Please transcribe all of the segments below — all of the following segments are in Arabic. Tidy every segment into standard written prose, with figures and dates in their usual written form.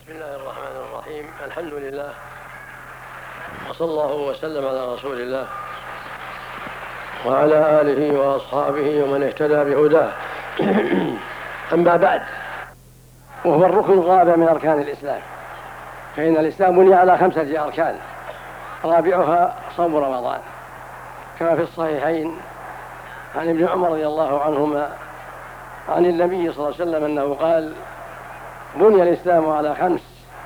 بسم الله الرحمن الرحيم. الحمد لله، وصلى الله وسلم على رسول الله وعلى آله وأصحابه ومن اهتدى بهداه. أما بعد، وهو الركن الرابع من أركان الإسلام، فإن الإسلام بني على 5 أركان، رابعها صوم رمضان، كما في الصحيحين عن ابن عمر رضي الله عنهما عن النبي صلى الله عليه وسلم أنه قال: بني الإسلام على 5،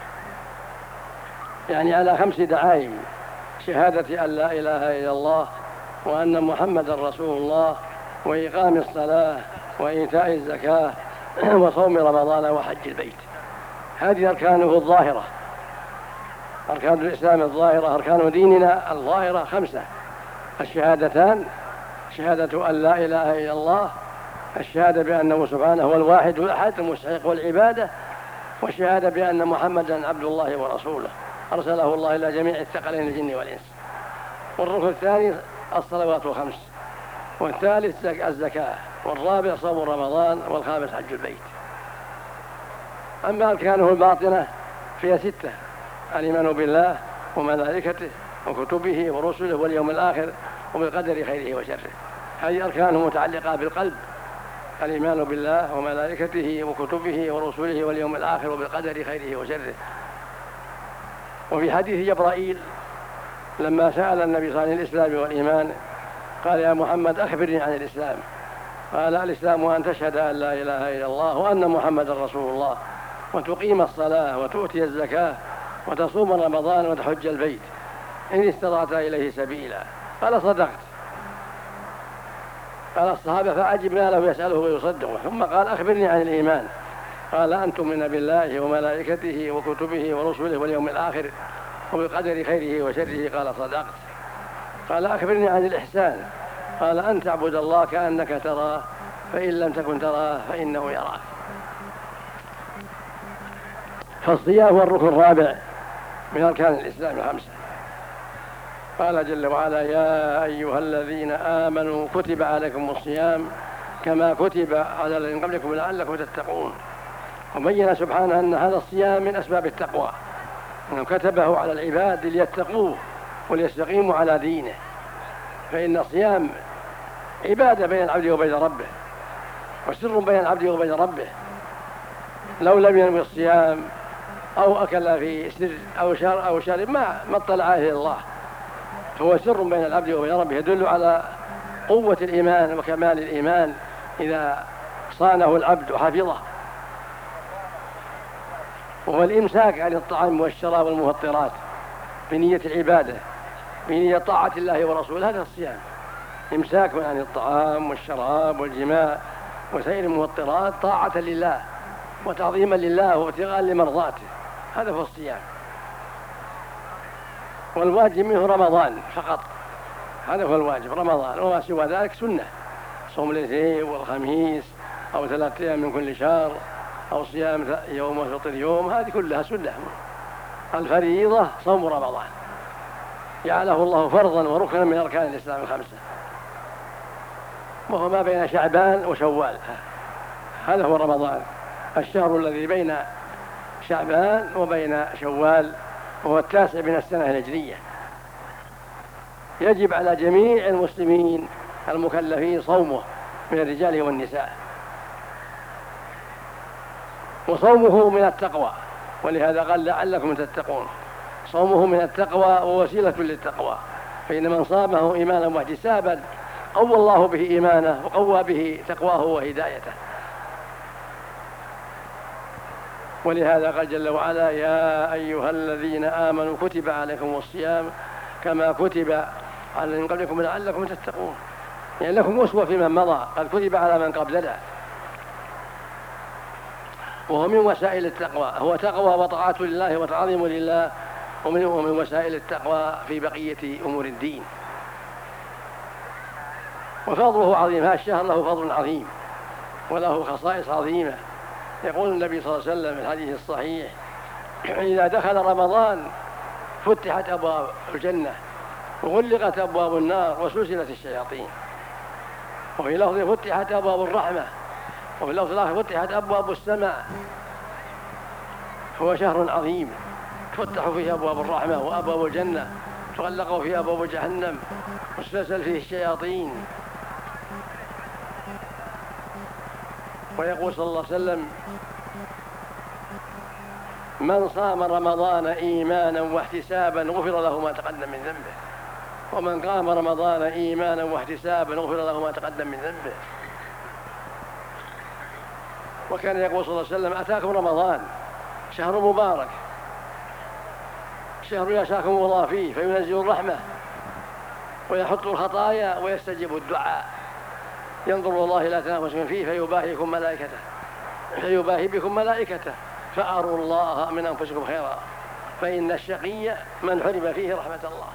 يعني على 5 دعائم: شهادة أن لا إله إلا الله وأن محمدا رسول الله، وإقام الصلاة، وإيتاء الزكاة، وصوم رمضان، وحج البيت. هذه أركانه الظاهرة، أركان الإسلام الظاهرة، أركان ديننا الظاهرة 5: الشهادتان، شهادة أن لا إله إلا الله، الشهادة بأنه سبحانه هو الواحد الأحد المستحق والعبادة، والشهادة بأن محمدا عبد الله ورسوله أرسله الله إلى جميع الثقلين الجن والإنس. والركن الثاني الصلوات 5، والثالث الزكاة، والرابع صوم رمضان، والخامس حج البيت. أما أركانه الباطنة فهي 6: الإيمان بالله وملائكته وكتبه ورسله واليوم الآخر وبالقدر خيره وشره. هذه أركانه متعلقة بالقلب: الإيمان بالله وملائكته وكتبه ورسله واليوم الآخر وبالقدر خيره وشره. وفي حديث جبرائيل لما سأل النبي صلى الله عليه وسلم عن الإسلام والإيمان قال: يا محمد أخبرني عن الإسلام. قال: الإسلام أن تشهد أن لا إله إلا الله وأن محمدا رسول الله، وتقيم الصلاة، وتؤتي الزكاة، وتصوم رمضان، وتحج البيت إن استطعت إليه سبيلا. قال: صدقت. قال الصحابة فعجبنا له يسأله ويصدقه، ثم قال: أخبرني عن الإيمان. قال: أن تؤمن بالله وملائكته وكتبه ورسله واليوم الآخر وبالقدر خيره وشره. قال: صدقت. قال: أخبرني عن الإحسان. قال: أن تعبد الله كأنك تراه، فإن لم تكن تراه فإنه يراك. فالصيام هو الركن الرابع من أركان الإسلام 5. قال جل وعلا: يا أيها الذين آمنوا كتب عليكم الصيام كما كتب على الذين قبلكم لعلكم تتقون. وبين سبحانه أن هذا الصيام من أسباب التقوى، أنه كتبه على العباد ليتقوه وليستقيموا على دينه، فإن الصيام عبادة بين العبد وبين ربه، وسر بين العبد وبين ربه. لو لم ينوي الصيام أو أكل في سر أو شرب ما اطلع عليه الله، فهو سر بين العبد وبين ربه، يدل على قوة الإيمان وكمال الإيمان إذا صانه العبد وحفظه. وهو الإمساك عن الطعام والشراب والمفطرات بنية العبادة، بنية طاعة الله ورسوله. هذا الصيام، إمساك عن الطعام والشراب والجماع وسائر المفطرات طاعة لله وتعظيما لله وابتغاء لمرضاته. هذا هو الصيام. والواجب منه رمضان فقط، هذا هو الواجب، رمضان. وما سوى ذلك سنة: صوم الاثنين والخميس، أو 3 أيام من كل شهر، أو صيام يوم وفطر يوم. هذه كلها سنة. الفريضة صوم رمضان، جعله الله فرضا وركنا من أركان الإسلام 5، وهو ما بين شعبان وشوال. هذا هو رمضان، الشهر الذي بين شعبان وبين شوال، وهو 9 من السنة الهجرية. يجب على جميع المسلمين المكلفين صومه من الرجال والنساء. وصومه من التقوى، ولهذا قال: لعلكم تتقون. صومه من التقوى ووسيلة للتقوى، فإن من صامه إيمانا واحتسابا قوى الله به إيمانه وقوى به تقواه وهدايته. ولهذا قال جل وعلا: يا أيها الذين آمنوا كتب عليكم الصيام كما كتب على الذين قبلكم لعلكم تتقون. يعني لكم أسوة في من مضى، قد كتب على من قبلنا. وهو من وسائل التقوى، هو تقوى وطاعة لله وتعظيم لله، ومن وسائل التقوى في بقية أمور الدين. وفضله عظيم، هذا الشهر له فضل عظيم وله خصائص عظيمة. يقول النبي صلى الله عليه وسلم في الحديث الصحيح: إذا دخل رمضان فتحت أبواب الجنة وغلقت أبواب النار وسلسلت الشياطين. وفي لفظ فتحت أبواب الرحمة، وفي اللفظ الآخر فتحت أبواب السماء. هو شهر عظيم تفتح فيه أبواب الرحمة وأبواب الجنة، تغلق فيه أبواب جهنم، وتسلسل فيه الشياطين. ويقول صلى الله عليه وسلم: من صام رمضان إيمانا واحتسابا غفر له ما تقدم من ذنبه، ومن قام رمضان إيمانا واحتسابا غفر له ما تقدم من ذنبه. وكان يقول صلى الله عليه وسلم: أتاكم رمضان شهر مبارك، شهر يشاكم الله فيه فينزل الرحمة ويحط الخطايا ويستجيب الدعاء، ينظر الله إلى تنافسكم فيه فيباهي بكم ملائكته فأروا الله من أنفسكم خيرا، فإن الشقي من حرم فيه رحمة الله.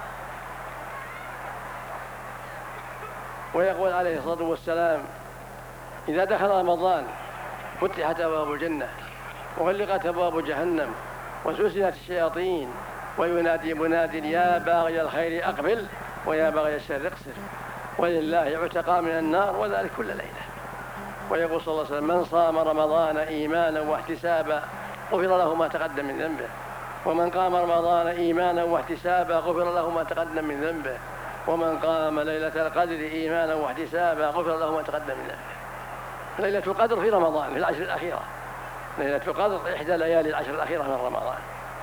ويقول عليه الصلاة والسلام: إذا دخل رمضان فتحت أبواب الجنة وغلقت أبواب جهنم وسلسلت الشياطين، وينادي مناد: يا باغي الخير أقبل ويا باغي الشر اقصر، ولله عتقى من النار، وذلك كل ليلة. ويقول صلى الله عليه وسلم: من صام رمضان إيمانا واحتسابا غفر له ما تقدم من ذنبه، ومن قام رمضان إيمانا واحتسابا غفر له ما تقدم من ذنبه، ومن قام ليلة القدر إيمانا واحتسابا غفر له ما تقدم من ذنبه. ليلة القدر في رمضان في العشر الأخيرة، ليلة القدر إحدى ليالي العشر الأخيرة من رمضان.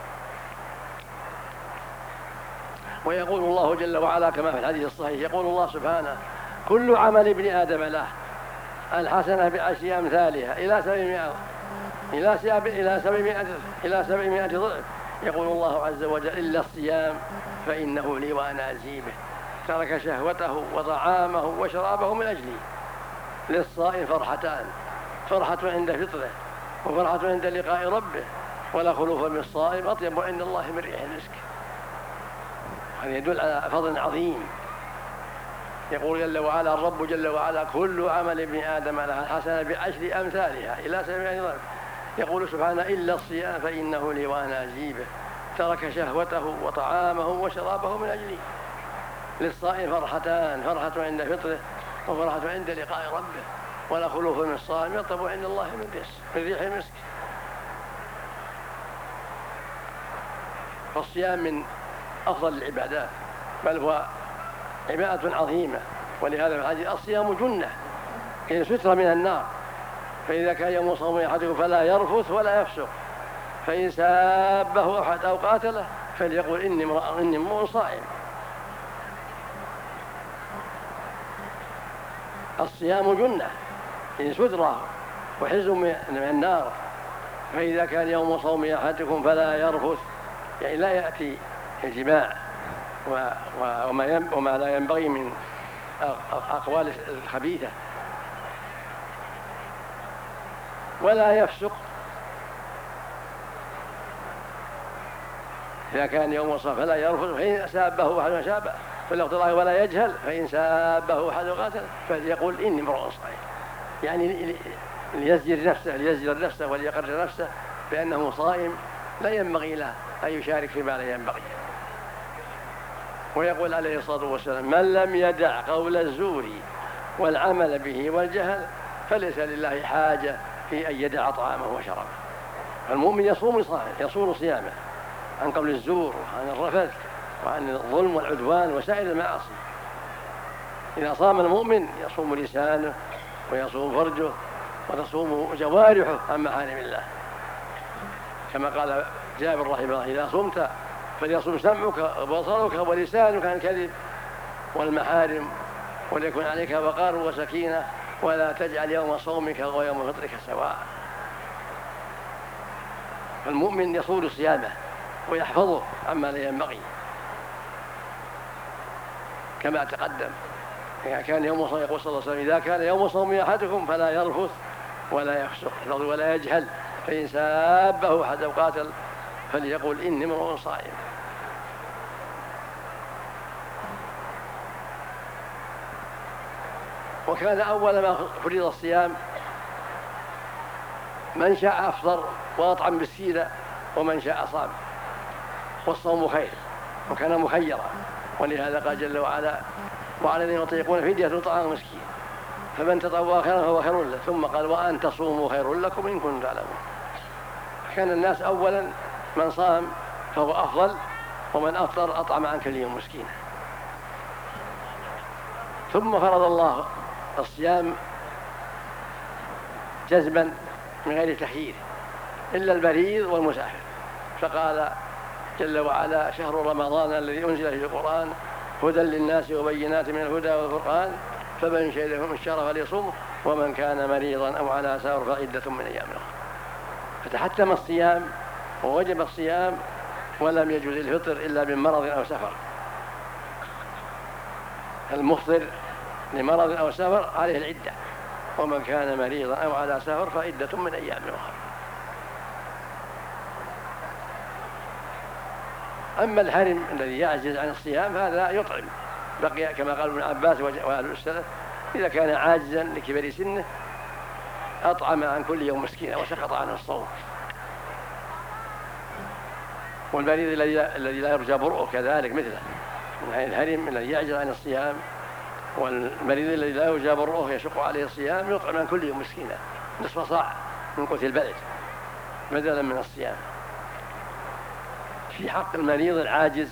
ويقول الله جل وعلا كما في الحديث الصحيح، يقول الله سبحانه: كل عمل ابن آدم له الحسنة بعشر أمثالها إلى 700 ضعف. يقول الله عز وجل: إلا الصيام فإنه لي وأنا أجزي به، ترك شهوته وطعامه وشرابه من أجلي. للصائم فرحتان: فرحة عند فطره وفرحة عند لقاء ربه، ولا خلوف من الصائم أطيب عند الله من ريح المسك. هذا يدل على فضل عظيم. يقول جل وعلا الرب جل وعلا: كل عمل ابن آدم له الحسنة بعشر أمثالها إلى 700 ضعف. يقول سبحانه: إلا الصيام فإنه لي وأنا أجزي به، ترك شهوته وطعامه وشرابه من أجلي. للصائم فرحتان: فرحة عند فطره وفرحة عند لقاء ربه، ولا خلوف من الصائم يطلب عند الله من ريح المسك. فالصيام من أفضل العبادات، بل هو عبادة عظيمة. ولهذا في الحديث: الصيام جنة، هي سترة من النار، فإذا كان يوم صوم أحدكم فلا يرفث ولا يفسق، فإن سابه أحد أو قاتله فليقل إني امرؤ صائم. الصيام جنة، هي سترة وحزب من النار، فإذا كان يوم صوم أحدكم فلا يرفث، يعني لا يأتي الجماع وما لا ينبغي من أقوال الخبيثة، ولا يفسق. إذا كان يوم صوم فلا يرفث، فإن سابه أحد شابه فليقتل ولا يجهل، فإن سابه أحد قاتل فليقول إني امرؤ صائم. يعني ليزجر نفسه وليقرر نفسه بأنه صائم، لا ينبغي له أن يشارك فيما لا ينبغي. ويقول عليه الصلاة والسلام: من لم يدع قول الزور والعمل به والجهل فليس لله حاجة في أن يدع طعامه وشرابه. المؤمن يصوم صيامه عن قول الزور وعن الرفث وعن الظلم والعدوان وسائر المعاصي. إذا صام المؤمن يصوم لسانه ويصوم فرجه وتصوم جوارحه عن محارم الله، كما قال جابر رحمه الله: إذا صمت فليصوم سمعك وبصرك ولسانك عن الكذب والمحارم، وليكن عليك وقار وسكينة، ولا تجعل يوم صومك ويوم فطرك سواء. فالمؤمن يصون صيامه ويحفظه عما لا ينبغي كما تقدم. إذا كان يوم صوم، يقول صلى الله عليه وسلم: إذا كان يوم صوم أحدكم فلا يرفث ولا يفسق ولا يجهل، فإن سابه أحد أو قاتل فليقول إني امرؤ صائم. وكان أول ما فرض الصيام من شاء أفطر وأطعم بالسيرة ومن شاء صام، والصوم خير، وكان مخيرا. ولهذا قال جل وعلا: وعلى الذين يطيقون فدية طعام مسكين فمن تطوع خيرا فهو خير له، ثم قال: وأن تصوموا خير لكم إن كنتم تعلمون. كان الناس أولا من صام فهو أفضل، ومن أفطر أطعم عن كل يوم مسكينا. ثم فرض الله الصيام جزما من غير تخيير إلا المريض والمسافر، فقال جل وعلا: شهر رمضان الذي أنزل فيه القرآن هدى للناس وبينات من الهدى والفرقان فمن شهد منكم الشهر فليصومه ومن كان مريضا أو على سفر فعدة من أيام أخرى. فتحتم الصيام ووجب الصيام، ولم يجوز الفطر إلا من مرض أو سفر. المفطر لمرض أو سفر عليه العدة، ومن كان مريضا أو على سفر فعدة من أيام أخرى. أما الحرم الذي يعجز عن الصيام هذا يطعم، بقي كما قال ابن عباس وأهل السلف: إذا كان عاجزا لكبر سنه أطعم عن كل يوم مسكينا وسقط عنه الصوم. والمريض الذي لا يرجى برؤه كذلك مثله، الحرم الذي يعجز عن الصيام والمريض الذي لا يرجى برؤه يشق عليه الصيام يطعم عن كل يوم مسكينا نصف صاع من قوت البلد بدلا من الصيام. في حق المريض العاجز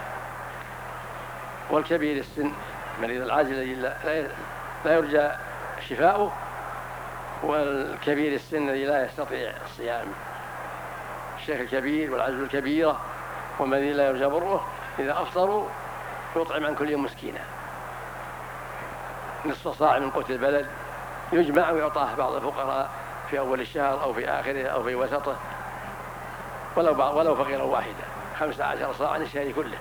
والكبير السن، المريض العاجز الذي لا يرجى شفاؤه، والكبير السن الذي لا يستطيع الصيام، الشيخ الكبير والعجز الكبيرة والذي لا يرجى بره إذا أفطروا يطعم عن كل يوم مسكينا نصف صاع من قوت البلد، يجمع ويعطاه بعض الفقراء في أول الشهر أو في آخره أو في وسطه، ولو فقيرا واحدا، 15 صاعا الشهر كله.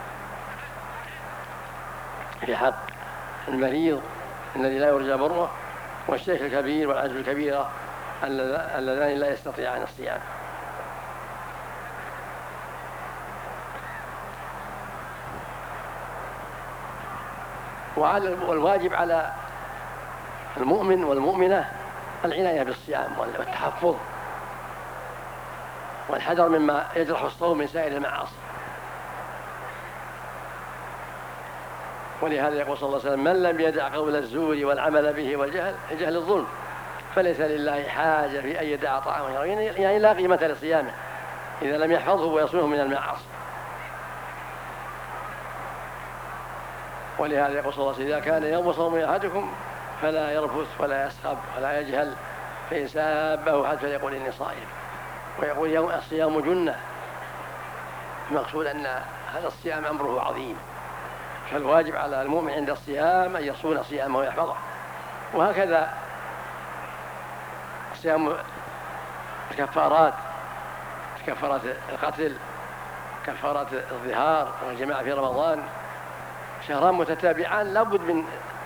في حق المريض الذي لا يرجى بره والشيخ الكبير والعجز الكبيرة اللذان لا يستطيعان الصيام. والواجب على المؤمن والمؤمنة العناية بالصيام والتحفظ والحذر مما يجرح الصوم من سائر المعاصي. ولهذا يقول صلى الله عليه وسلم: من لم يدع قول الزور والعمل به والجهل الظلم فليس لله حاجة في أن يدع طعامه، يعني لا قيمة لصيامه إذا لم يحفظه ويصومه من المعاصي. ولهذا يقول صلى الله عليه وسلم: إذا كان يوم صوم أحدكم فلا يرفث ولا يسخب ولا يجهل، فإن سابه أحد فليقول إني صائم. ويقول: يوم الصيام جنة. المقصود أن هذا الصيام أمره عظيم، فالواجب على المؤمن عند الصيام أن يصون صيامه ويحفظه. وهكذا صيام الكفارات، كفارة القتل، كفارة الظهار والجماع في رمضان، شهران متتابعان لابد من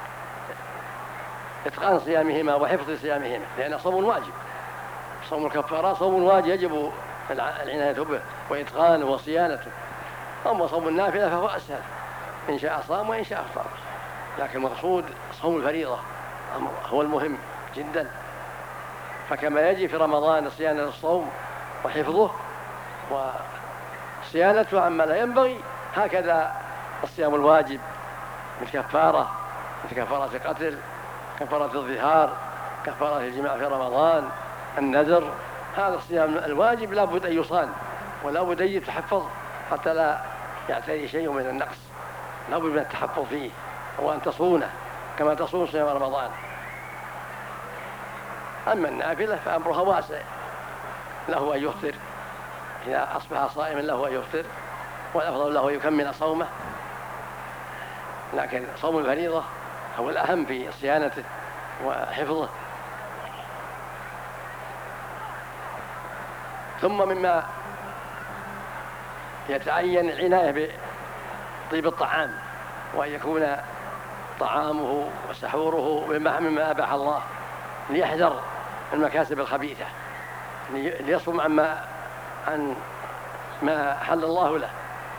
إتقان صيامهما وحفظ صيامهما، لأن صوم واجب. صوم الكفارات صوم واجب يجب العناية به وإتقانه وصيانته. أما صوم النافلة فهو أسهل، إن شاء صام وإن شاء أفطر، لكن المقصود صوم الفريضة هو المهم جدا. فكما يجب في رمضان صيانة الصوم وحفظه وصيانته عما لا ينبغي، هكذا الصيام الواجب من كفارة، مثل كفارة القتل، كفارة الظهار، كفارة الجماع في رمضان، النذر. هذا الصيام الواجب لا بد أن يصان ولا بد أن يتحفظ حتى لا يعتري شيء من النقص، لا بد من التحفظ فيه وأن تصونه كما تصون صيام رمضان. أما النافلة فأمرها واسع، له أن يفطر إذا أصبح صائما، له أن يفطر، والأفضل له أن يكمل صومه، لكن صوم الفريضة هو الأهم في صيانته وحفظه. ثم مما يتعين العناية بطيب الطعام، وأن يكون طعامه وسحوره مما أباح الله، ليحذر المكاسب الخبيثة، ليصوم عن ما حل الله له،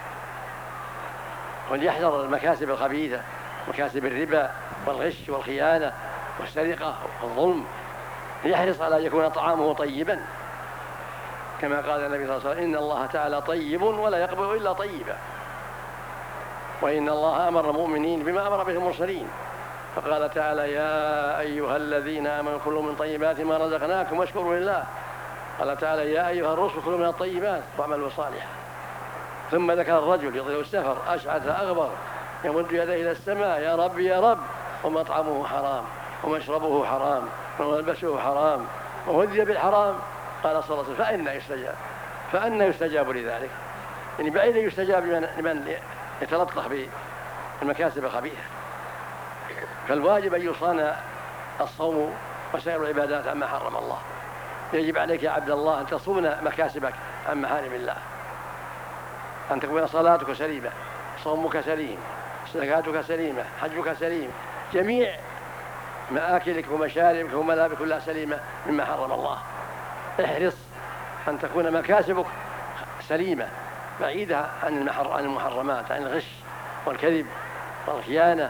وليحذر المكاسب الخبيثة، مكاسب الربا والغش والخيانة والسرقة والظلم، ليحرص على أن يكون طعامه طيبا، كما قال النبي صلى الله عليه وسلم: إن الله تعالى طيب ولا يقبل إلا طيبا، وإن الله أمر المؤمنين بما أمر به المرسلين، فقال تعالى: يا أيها الذين آمنوا كلوا من طيبات ما رزقناكم واشكروا لله. قال تعالى يا أيها الرسل كلوا من الطيبات واعملوا صالحا. ثم ذكر الرجل يطيل السفر أشعث أغبر يمد يديه إلى السماء يا رب يا رب ومطعمه حرام ومشربه حرام وملبسه حرام وغذي بالحرام. قال صلى الله عليه وسلم فأنى يستجاب لذلك، يعني بعيد يستجاب لمن يتلطخ بالمكاسب الخبيثة. فالواجب أن يصان الصوم وسائر العبادات عما حرم الله. يجب عليك يا عبد الله أن تصون مكاسبك عن محارم الله، أن تكون صلاتك سليمة، صومك سليم، زكاتك سليمة، حجك سليم، جميع مآكلك ومشاربك وملابسك كلها سليمة مما حرم الله. احرص أن تكون مكاسبك سليمة بعيدة عن المحرمات، عن الغش والكذب والخيانة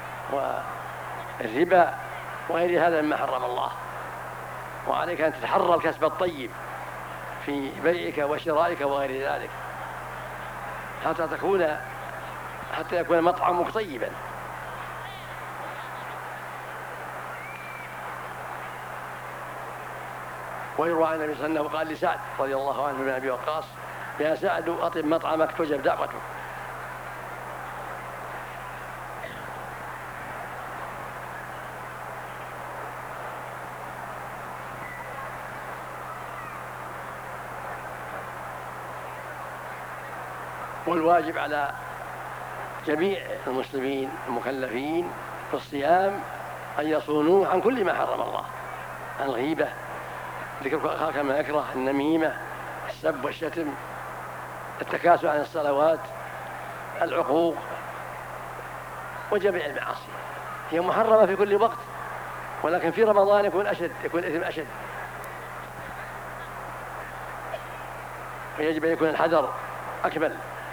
والربا وغير هذا مما حرم الله. وعليك أن تتحرى الكسب الطيب في بيعك وشرائك وغير ذلك حتى يكون مطعمك طيبا. ويروى عن النبي صلى الله عليه وسلم قال لسعد رضي الله عنه بن أبي وقاص يا سعد أطب مطعمك تجب دعوتك. والواجب على جميع المسلمين المكلفين في الصيام أن يصونوا عن كل ما حرم الله، عن الغيبة، ذكر أخاك ما يكره، النميمة، السب والشتم، التكاسل عن الصلوات، العقوق، وجميع المعاصي. هي محرمة في كل وقت، ولكن في رمضان يكون الإثم أشد، ويجب أن يكون الحذر أكمل.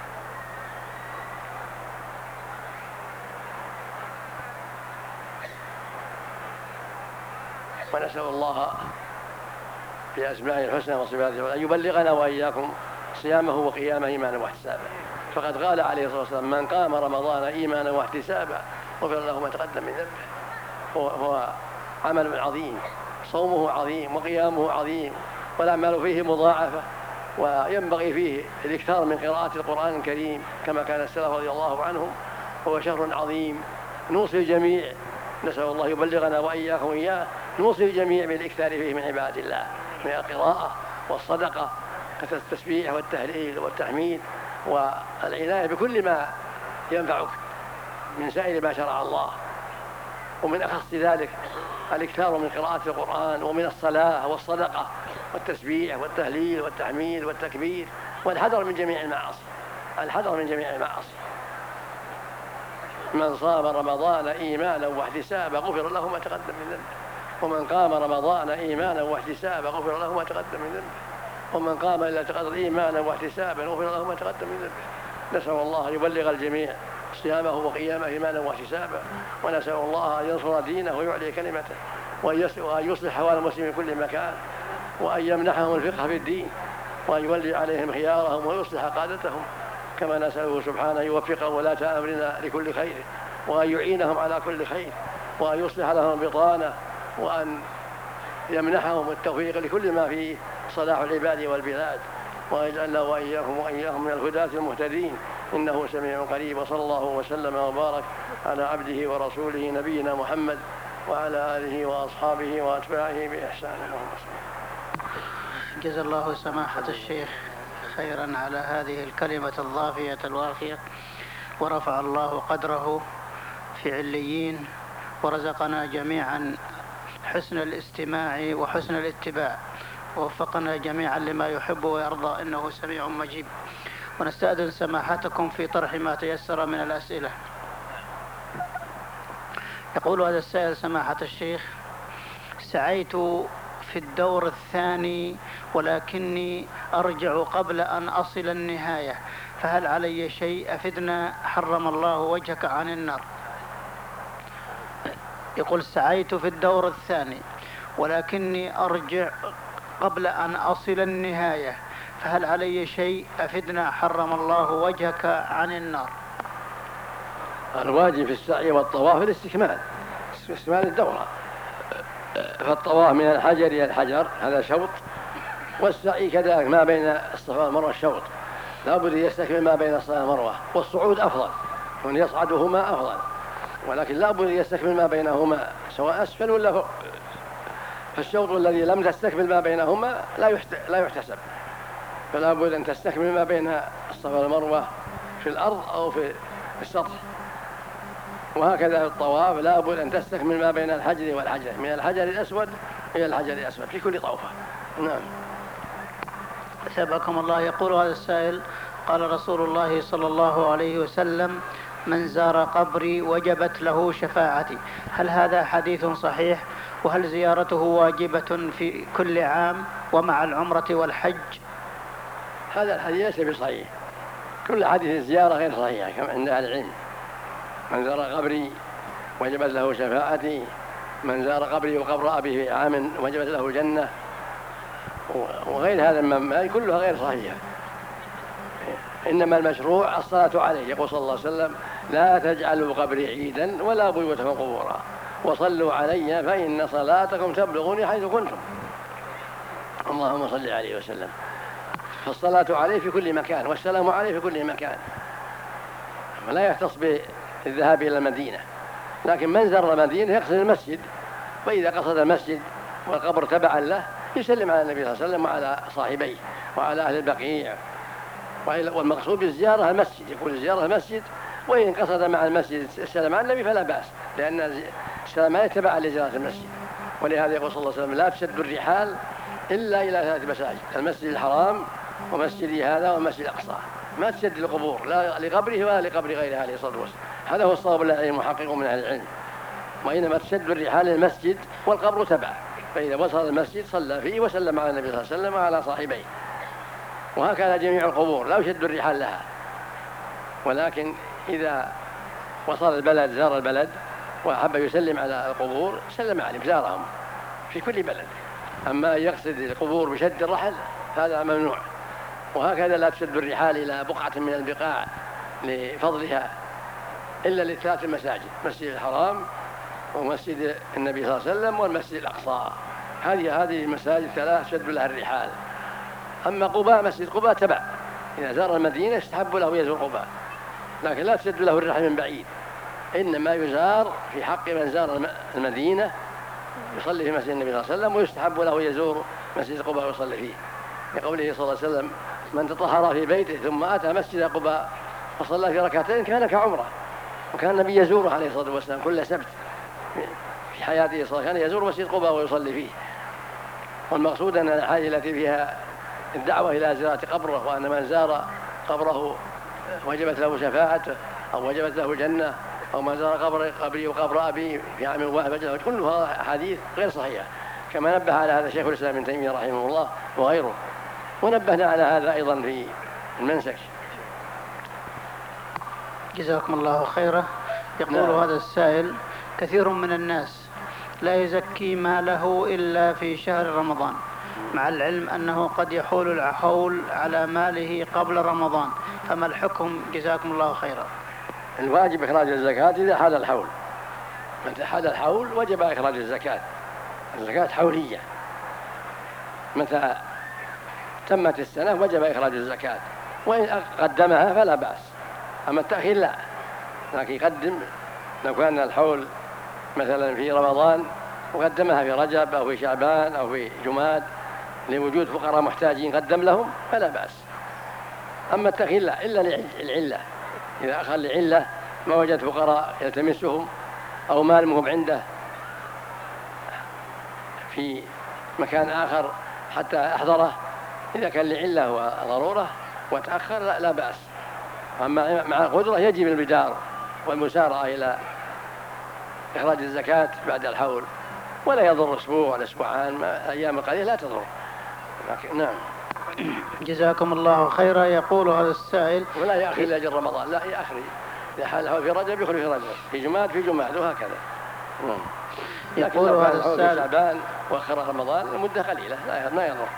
ونسأل الله بأسمائه الحسنى وصفاته أن يبلغنا وإياكم صيامه وقيامه إيمانا واحتسابا. فقد قال عليه الصلاة والسلام من قام رمضان إيمانا واحتسابا غفر له ما تقدم من ذنبه. هو عمل عظيم، صومه عظيم وقيامه عظيم والأعمال فيه مضاعفة، وينبغي فيه الإكثار من قراءة القرآن الكريم كما كان السلف رضي الله عنهم. هو شهر عظيم نوصي الجميع، نسأل الله يبلغنا وإياكم إياه، نوصي الجميع بالإكثار فيه من عباد الله، من القراءة والصدقة كثرة التسبيح والتهليل والتحميد والعناية بكل ما ينفعك من سائر ما شرع الله. ومن أخص ذلك الإكثار من قراءة القرآن ومن الصلاة والصدقة والتسبيح والتهليل والتحميد والتكبير، والحذر من جميع المعاصي، الحذر من جميع المعاصي. من صام رمضان إيمانا واحتسابا غفر له ما تقدم من ذنبه، ومن قام رمضان إيمانا واحتسابا غفر له ما تقدم من ذنبه، ومن قام إلى قدر إيمانا واحتسابا غفر له ما تقدم من ذنبه. نسأل الله أن يبلغ الجميع صيامه وقيامه إيمانا واحتسابا، ونسأل الله أن ينصر دينه ويعلي كلمته، وأن يصلح حوال المسلمين في كل مكان، وأن يمنحهم الفقه في الدين، وأن يولي عليهم خيارهم ويصلح قادتهم، كما نسأله سبحانه يوفق ولاة أمرنا لكل خير، وأن يعينهم على كل خير، وأن يصلح لهم بطانة، وأن يمنحهم التوفيق لكل ما فيه صلاح العباد والبلاد، وأن يجعلنا وإياهم من الهداة المهتدين، إنه سميع قريب. وصلى الله وسلم وبارك على عبده ورسوله نبينا محمد وعلى آله وأصحابه وأتباعه بإحسان. جزا الله سماحة الشيخ خيرا على هذه الكلمة الضافية الواقية، ورفع الله قدره في عليين، ورزقنا جميعا حسن الاستماع وحسن الاتباع، ووفقنا جميعا لما يحب ويرضى، إنه سميع مجيب. ونستأذن سماحتكم في طرح ما تيسر من الأسئلة. يقول هذا السائل سماحة الشيخ: سعيت في الدور الثاني ولكني أرجع قبل أن أصل النهاية، فهل علي شيء؟ أفدنا حرم الله وجهك عن النار. يقول سعيت في الدور الثاني ولكني أرجع قبل أن أصل النهاية، فهل علي شيء؟ أفدنا حرم الله وجهك عن النار. الواجب في السعي والطواف الاستكمال، استكمال الدورة. فالطواف من الحجر إلى الحجر هذا شوط، والسعي كذلك ما بين الصفا والمروة الشوط، لا بد يستكمل ما بين الصفا والمروة، والصعود أفضل، وأن يصعدهما أفضل، ولكن لا بد يستكمل ما بينهما سواء أسفل ولا فوق. فالشوط الذي لم تستكمل ما بينهما لا يحتسب، فلا بد أن تستكمل ما بين الصفا والمروة في الأرض أو في السطح. وهكذا في الطواف لا بد أن تستكمل ما بين الحجر والحجر، من الحجر الأسود إلى الحجر الأسود في كل طوفة. نعم. أثابكم الله. يقول هذا السائل: قال رسول الله صلى الله عليه وسلم: من زار قبري وجبت له شفاعتي. هل هذا حديث صحيح؟ وهل زيارته واجبة في كل عام ومع العمرة والحج؟ هذا الحديث ليس بصحيح، كل حديث الزيارة غير صحيحة كما عند أهل العلم. من زار قبري وجبت له شفاعتي، من زار قبري وقبر أبيه في عام وجبت له الجنة، وغير هذا مما كلها غير صحيحة. إنما المشروع الصلاة عليه. يقول صلى الله عليه وسلم: لا تجعلوا قبري عيدا ولا بيوتكم قبورا وصلوا علي فإن صلاتكم تبلغني حيث كنتم. اللهم صل عليه وسلم. فالصلاة عليه في كل مكان والسلام عليه في كل مكان، ولا يختص بالذهاب إلى المدينة. لكن من زار المدينة يقصد المسجد، وإذا قصد المسجد والقبر تبعا له يسلم على النبي صلى الله عليه وسلم وعلى صاحبيه وعلى أهل البقيع. والمقصود بالزيارة المسجد، يقول الزيارة المسجد، وإن قصد مع المسجد السلام على النبي فلا بأس، لأن السلام عليه تبع لزيارة المسجد. ولهذا يقول صلى الله عليه وسلم: لا تشد الرحال إلا إلى 3 مساجد: المسجد الحرام ومسجدي هذا والمسجد الأقصى. ما تشد القبور لا لقبره ولا لقبر غيره عليه الصلاة والسلام. هذا هو الصواب الذي محقق من أهل العلم. وإنما تشد الرحال للمسجد والقبر تبع، فإذا وصل المسجد صلى فيه وسلم على النبي صلى الله عليه وسلم وعلى صاحبيه. وهكذا جميع القبور لا يشد الرحال لها، ولكن إذا وصل البلد زار البلد وأحب يسلم على القبور سلم عليهم، زارهم في كل بلد. أما يقصد القبور بشد الرحل هذا ممنوع. وهكذا لا تشد الرحال إلى بقعة من البقاع لفضلها إلا ل3 مساجد: مسجد الحرام ومسجد النبي صلى الله عليه وسلم والمسجد الأقصى. هذه المساجد 3 تشد لها الرحال. أما قباء، مسجد قباء تبع، إذا زار المدينة يستحب له يزور قباء، لكن لا تشد له الرحال من بعيد. إنما يزار في حق من زار المدينة يصلي في مسجد النبي صلى الله عليه وسلم، ويستحب له يزور مسجد قباء ويصلي فيه، لقوله صلى الله عليه وسلم: من تطهر في بيته ثم أتى مسجد قباء فصلى في ركعتين كان كعمرة. وكان النبي يزوره عليه الصلاة والسلام كل سبت في حياته صلى الله عليه وسلم، كان يزور مسجد قباء ويصلي فيه. والمقصود أن الحاجة التي فيها الدعوة إلى زيارة قبره، وأن من زار قبره وجبت له شفاعته أو وجبت له الجنة، أو من زار قبري وقبر أبي في عام واحد، كلها أحاديث غير صحيحة، كما نبه على هذا شيخ الإسلام ابن تيمية رحمه الله وغيره، ونبهنا على هذا أيضا في المنسك. جزاكم الله خيرا. يقول هذا السائل: كثير من الناس لا يزكي ماله إلا في شهر رمضان، مع العلم أنه قد يحول الحول على ماله قبل رمضان، فما الحكم؟ جزاكم الله خيرا. الواجب إخراج الزكاة إذا حال الحول. متى حال الحول وجب إخراج الزكاة. الزكاة حولية، متى تمت السنة وجب إخراج الزكاة، وإن قدمها فلا بأس. أما التأخير لا، لكن يقدم لو كان الحول مثلا في رمضان وقدمها في رجب أو في شعبان أو في جماد لوجود فقراء محتاجين قدم لهم فلا بأس. أما التأخير لا، إلا العلة، إذا أخر لعلة ما وجد فقراء يلتمسهم أو مال مهم عنده في مكان آخر حتى أحضره، إذا كان لعلة وضرورة وتأخر لا بأس. أما مع القدرة يجب البدار والمسارعة إلى إخراج الزكاة بعد الحول، ولا يضر أسبوع ولا أسبوعان، أيام قليلة لا تضر. نعم. جزاكم الله خيرا. يقول هذا السائل: ولا يأخر إلى أجل رمضان، لا يأخر، إذا حال الحول في رجب يخرج في رجب، في جماد في جماد، وهكذا. يقول هذا السائل: في شعبان وأخر رمضان مدة قليلة ما يضر.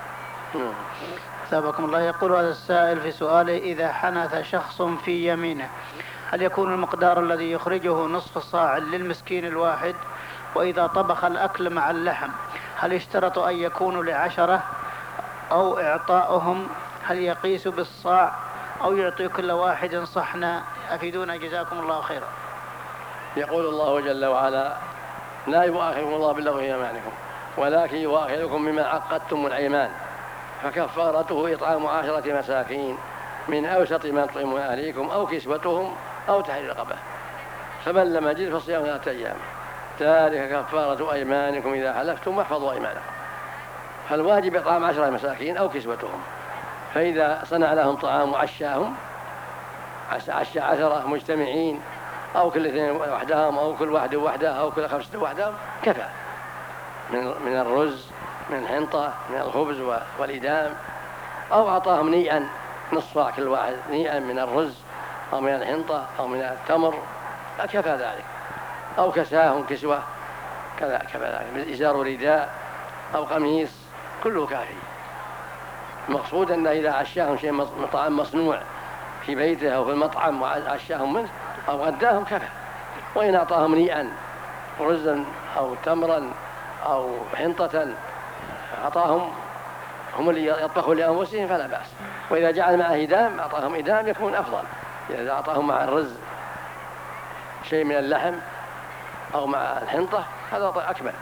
أثابكم الله. يقول هذا السائل في سؤاله: إذا حنث شخص في يمينه هل يكون المقدار الذي يخرجه نصف صاع للمسكين الواحد؟ وإذا طبخ الأكل مع اللحم هل يشترط أن يكون ل10 أو إعطاؤهم هل يقيس بالصاع أو يعطي كل واحد صحنا؟ أفيدونا جزاكم الله خيرا. يقول الله جل وعلا: لا يؤاخذكم الله باللغو في أيمانكم ولكن يؤاخذكم بما عقدتم الأيمان، فكفارته إطعام 10 مساكين من أوسط ما تطعمون أهليكم أو كسوتهم أو تحرير رقبة، فمن لم يجد فصيام 3 أيام، ذلك كفارة أيمانكم إذا حلفتم واحفظوا أيمانكم. فالواجب إطعام 10 مساكين أو كسوتهم، فإذا صنع لهم طعام وعشاهم، عشى 10 مجتمعين أو كل 2 وحدهم أو كل واحد وحده أو كل 5 وحدهم، كفى من الرز، من الحنطة، من الخبز والإدام، أو أعطاهم نيئا نصف صاع كل واحد، نيئا من الرز أو من الحنطة أو من التمر، كفى ذلك، أو كساهم كسوة كذا كفى ذلك، إزار ورداء أو قميص، كله كافي. المقصود أنه إذا عشاهم شيء طعام مصنوع في بيته أو في المطعم وعشاهم منه أو غداهم كفى. وإن أعطاهم نيئا رزا أو تمرا أو حنطة أعطاهم هم اللي يطبخوا لأنفسهم فلا بأس. وإذا جعل معه إدام أعطاهم إدام يكون أفضل. إذا أعطاهم مع الرز شيء من اللحم أو مع الحنطة هذا أكمل.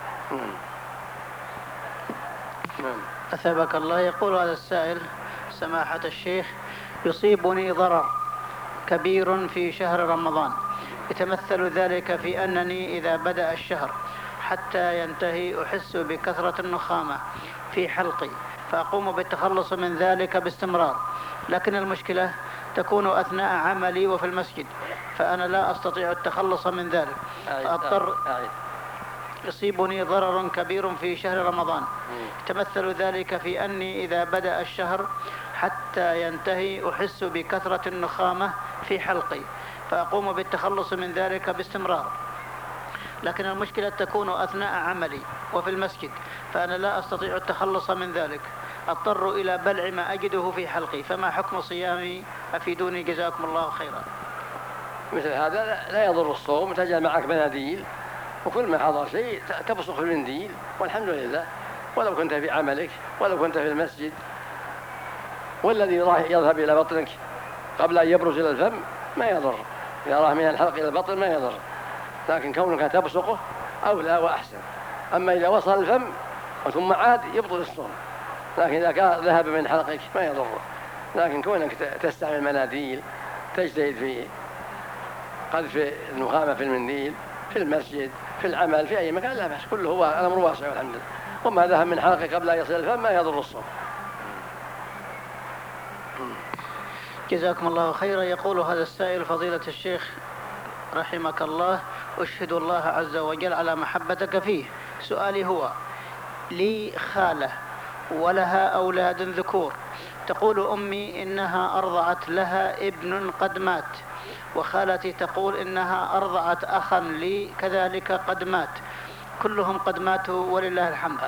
أثابك الله. يقول هذا السائل: سماحة الشيخ، يصيبني ضرر كبير في شهر رمضان، يتمثل ذلك في أنني إذا بدأ الشهر حتى ينتهي أحس بكثرة النخامة في حلقي، فأقوم بالتخلص من ذلك باستمرار، لكن المشكلة تكون أثناء عملي وفي المسجد، فأنا لا أستطيع التخلص من ذلك، فأضطر. يصيبني ضرر كبير في شهر رمضان، يتمثل ذلك في أني إذا بدأ الشهر حتى ينتهي أحس بكثرة النخامة في حلقي، فأقوم بالتخلص من ذلك باستمرار، لكن المشكلة تكون أثناء عملي وفي المسجد، فأنا لا أستطيع التخلص من ذلك، أضطر إلى بلع ما أجده في حلقي، فما حكم صيامي؟ أفيدوني جزاكم الله خيرا. مثل هذا لا يضر الصوم، تجعل معك مناديل، وكل ما حضر شيء تبصق في المنديل والحمد لله، ولو كنت في عملك ولو كنت في المسجد. والذي يذهب إلى بطنك قبل أن يبرز إلى الفم ما يضر، إذا راح من الحلق إلى البطن ما يضر، لكن كونك تبصقه أولى وأحسن. أما إذا وصل الفم ثم عاد يبطل الصوم، لكن إذا كان ذهب من حلقك ما يضر. لكن كونك تستعمل مناديل، تجتهد في قذف النخامة في المنديل في المسجد في العمل في أي مكان لا بأس، كله هو الأمر واسع والحمد لله. وما ذهب من حلقك قبل أن يصل الفم ما يضر الصوم. جزاكم الله خيرا. يقول هذا السائل: فضيلة الشيخ رحمك الله، أشهد الله عز وجل على محبتك فيه. سؤالي هو: لي خالة ولها أولاد ذكور، تقول أمي إنها أرضعت لها ابن قد مات، وخالتي تقول إنها أرضعت أخا لي كذلك قد مات، كلهم قد ماتوا ولله الحمد.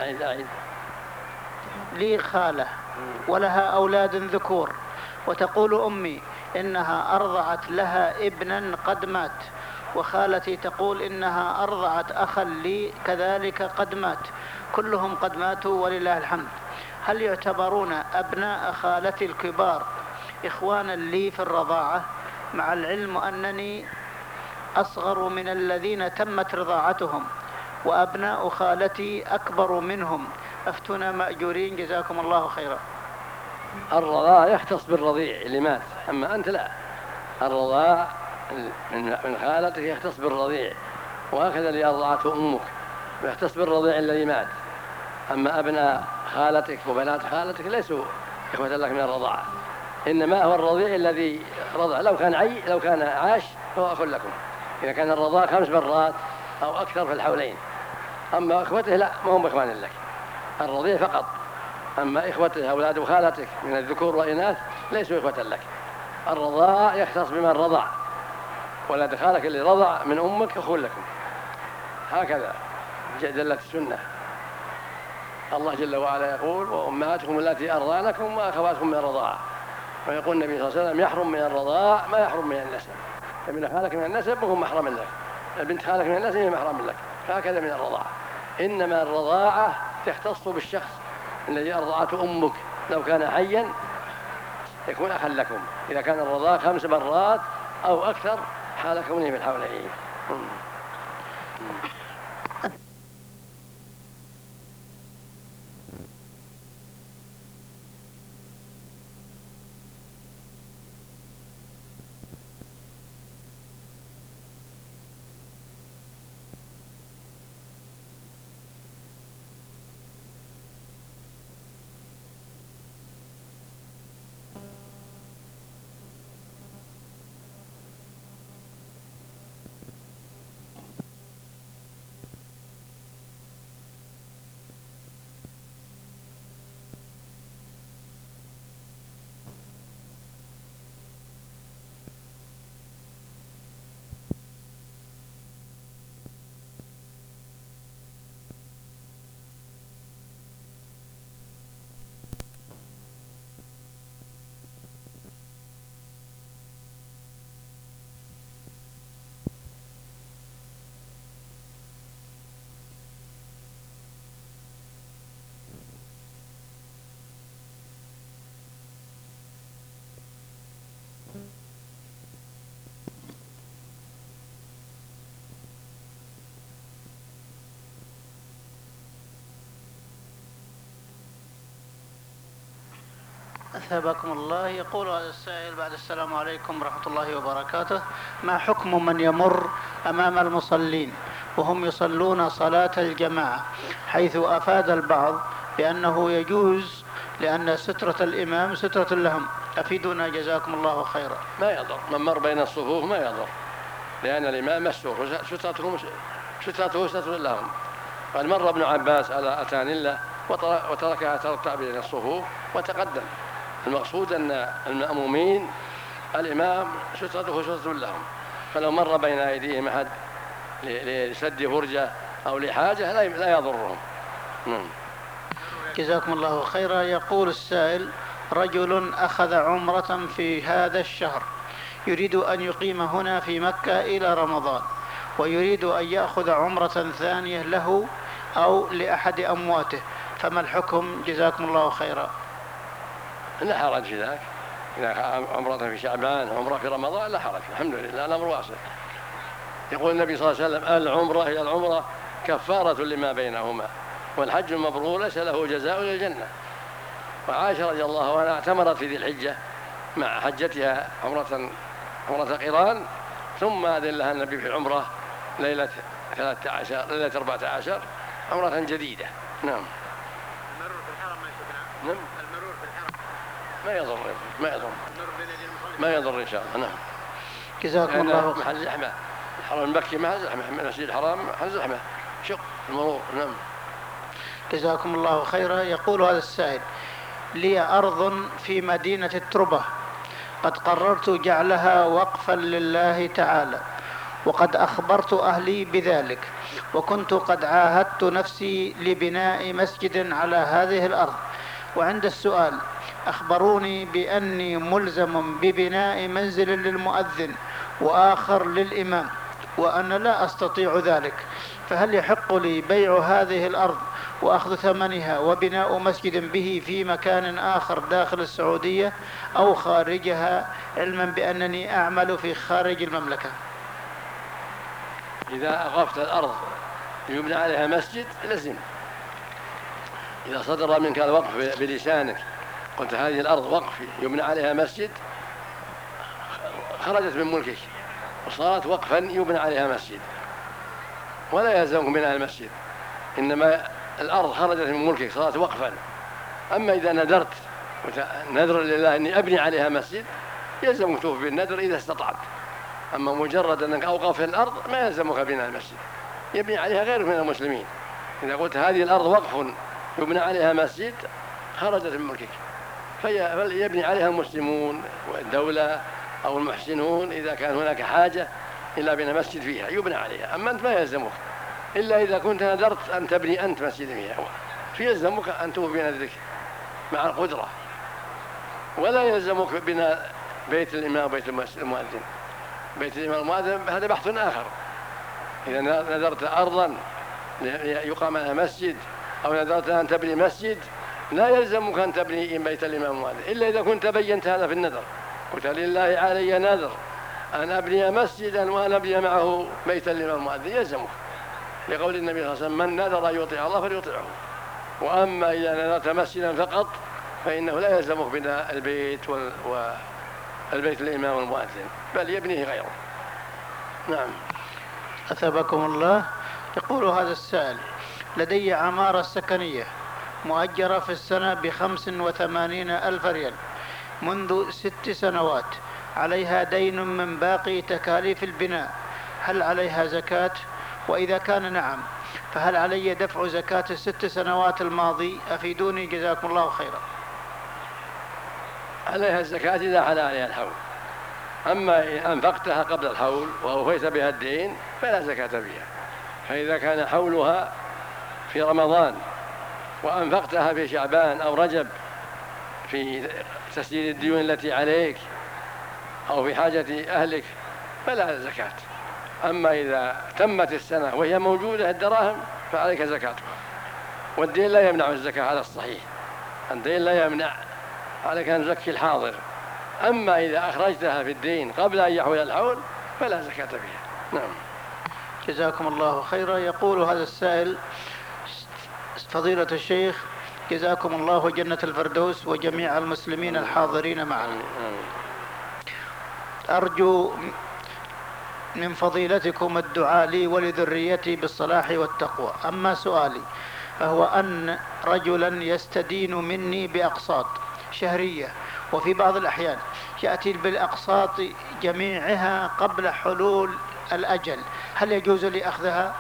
لي خالة ولها أولاد ذكور، وتقول أمي إنها أرضعت لها ابنا قد مات، وخالتي تقول إنها أرضعت أخا لي كذلك قد مات، كلهم قد ماتوا ولله الحمد. هل يعتبرون أبناء خالتي الكبار إخوانا لي في الرضاعة، مع العلم أنني أصغر من الذين تمت رضاعتهم، وأبناء خالتي أكبر منهم؟ أفتنا مأجورين جزاكم الله خيرا. الرضاع يختص بالرضيع اللي مات، أما أنت لا. الرضاع من خالتك يختص بالرضيع، وهكذا اللي أرضعته أمك يختص بالرضيع الذي مات. أما أبناء خالتك وبنات خالتك ليسوا إخوة لك من الرضاعة، إنما هو الرضيع الذي رضع، لو كان عاش فهو أخ لكم، إذا كان الرضاع 5 مرات أو أكثر في الحولين. أما إخوته لا، ما هم إخوان لك، الرضيع فقط. أما إخوته أولاد خالتك من الذكور والإناث ليسوا إخوة لك. الرضاع يختص بمن رضع، ولد خالك اللي رضع من أمك أخو لكم، هكذا دلت السنة. الله جل وعلا يقول: وأمهاتكم التي أرضعنكم وأخواتكم من الرضاعة. ويقول النبي صلى الله عليه وسلم: يحرم من الرضاع ما يحرم من النسب. ابن خالك من النسب وهم محرم لك، بنت خالك من النسب هي محرم لك، هكذا من الرضاعة. إنما الرضاعة تختص بالشخص الذي أرضعته أمك لو كان حيا يكون أخا لكم إذا كان الرضاع 5 مرات أو أكثر حال كونه في الحولين. أثابكم الله. يقول هذا السائل بعد السلام عليكم ورحمة الله وبركاته: ما حكم من يمر أمام المصلين وهم يصلون صلاة الجماعة، حيث أفاد البعض بأنه يجوز لأن سترة الإمام سترة لهم؟ أفيدونا جزاكم الله خيرا. ما يضر من مر بين الصفوف، ما يضر، لأن الإمام مستور سترته ستر لهم. قد مر ابن عباس على أتان الله وتركها ترتع بين الصفوف وتقدم. المقصود أن المأمومين الإمام سترته ستر لهم، فلو مر بين أيديهم أحد لسد فرجة أو لحاجة لا يضرهم. جزاكم الله خيرا. يقول السائل: رجل أخذ عمرة في هذا الشهر، يريد أن يقيم هنا في مكة إلى رمضان، ويريد أن يأخذ عمرة ثانية له أو لأحد أمواته، فما الحكم جزاكم الله خيرا؟ لا حرج في ذلك، إذا عمرة في شعبان عمرة في رمضان لا حرج، الحمد لله، الأمر واسع. يقول النبي صلى الله عليه وسلم: العمرة إلى العمرة كفارة لما بينهما، والحج المبرور ليس له جزاء إلا الجنة. وعائشة رضي الله عنها اعتمرت في ذي الحجة مع حجتها عمرة قران، ثم أذن لها النبي في العمرة ليلة 14 عمرة جديدة. نعم. المرور في الحرم ما يشوفنا؟ نعم. المرور في الحرم ما يضر إن شاء الله. نعم. جزاكم الله خيرا. محل زحمة، الحرم المكي محل زحمة، المسجد الحرام محل زحمة، شق المرور. نعم. جزاكم الله خيرا. يقول هذا السائل: لي أرض في مدينة التربة، قد قررت جعلها وقفا لله تعالى، وقد أخبرت أهلي بذلك، وكنت قد عاهدت نفسي لبناء مسجد على هذه الأرض، وعند السؤال أخبروني بأني ملزم ببناء منزل للمؤذن وآخر للإمام، وأنا لا أستطيع ذلك، فهل يحق لي بيع هذه الأرض وأخذ ثمنها وبناء مسجد به في مكان آخر داخل السعودية أو خارجها، علما بأنني أعمل في خارج المملكة؟ إذا أغفت الأرض يبنى عليها مسجد لزم. إذا صدر منك الوقف بلسانك قلت هذه الأرض وقف يبنى عليها مسجد، خرجت من ملكك وصارت وقفا يبنى عليها مسجد، ولا يلزمك بناء المسجد، إنما الأرض خرجت من ملكك صارت وقفا. أما إذا ندرت نذر لله أني أبني عليها مسجد يلزمك توفي بالنذر إذا استطعت. أما مجرد أنك أوقف الأرض ما يلزمك بناء المسجد، يبني عليها غيرك من المسلمين. إذا قلت هذه الأرض وقف يبنى عليها مسجد خرجت من ملكك، فليبني عليها المسلمون والدولة أو المحسنون إذا كان هناك حاجة إلى بناء مسجد فيها يبنى عليها. أما أنت ما يلزمك إلا إذا كنت نذرت أن تبني أنت مسجد فيها، فيلزمك أن توفي بنذرك مع القدرة، ولا يلزمك بناء بيت الإمام وبيت المؤذن. بيت الإمام والمؤذن هذا بحث آخر. إذا نذرت أرضا يقام عليها مسجد أو نذرت أن تبني مسجد لا يلزمك أن تبني بيت الإمام المؤذن إلا إذا كنت بينت هذا في النذر، قلت لله علي نذر أن أبني مسجدا وأن أبني معه بيت الإمام المؤذن، يلزمك لقول النبي صلى الله عليه وسلم: من نذر أن يطيع الله فليطيعه. وأما إذا نذرت مسجدا فقط فإنه لا يلزمك بناء البيت والبيت الإمام المؤذن، بل يبنيه غيره. نعم. أثابكم الله. يقول هذا السائل: لدي عمارة سكنية مؤجرة في السنة ب85,000 ريال منذ 6 سنوات، عليها دين من باقي تكاليف البناء، هل عليها زكاة؟ وإذا كان نعم فهل علي دفع زكاة ال6 سنوات الماضي؟ أفيدوني جزاكم الله خيرا. عليها الزكاة إذا حال عليها الحول، أما إن أنفقتها قبل الحول ووفيت بها الدين فلا زكاة فيها. فإذا كان حولها في رمضان وأنفقتها في شعبان أو رجب في تسديد الديون التي عليك أو في حاجة أهلك فلا زكاة. أما إذا تمت السنة وهي موجودة الدراهم فعليك زكاتها، والدين لا يمنع الزكاة على الصحيح، الدين لا يمنع، عليك أن تزكي الحاضر. أما إذا أخرجتها في الدين قبل أن يحول الحول فلا زكاة فيها. نعم. جزاكم الله خيرا. يقول هذا السائل: فضيلة الشيخ جزاكم الله جنة الفردوس وجميع المسلمين الحاضرين معنا، أرجو من فضيلتكم الدعاء لي ولذريتي بالصلاح والتقوى. أما سؤالي فهو أن رجلا يستدين مني بأقساط شهرية، وفي بعض الأحيان يأتي بالأقساط جميعها قبل حلول الأجل، هل يجوز لي أخذها؟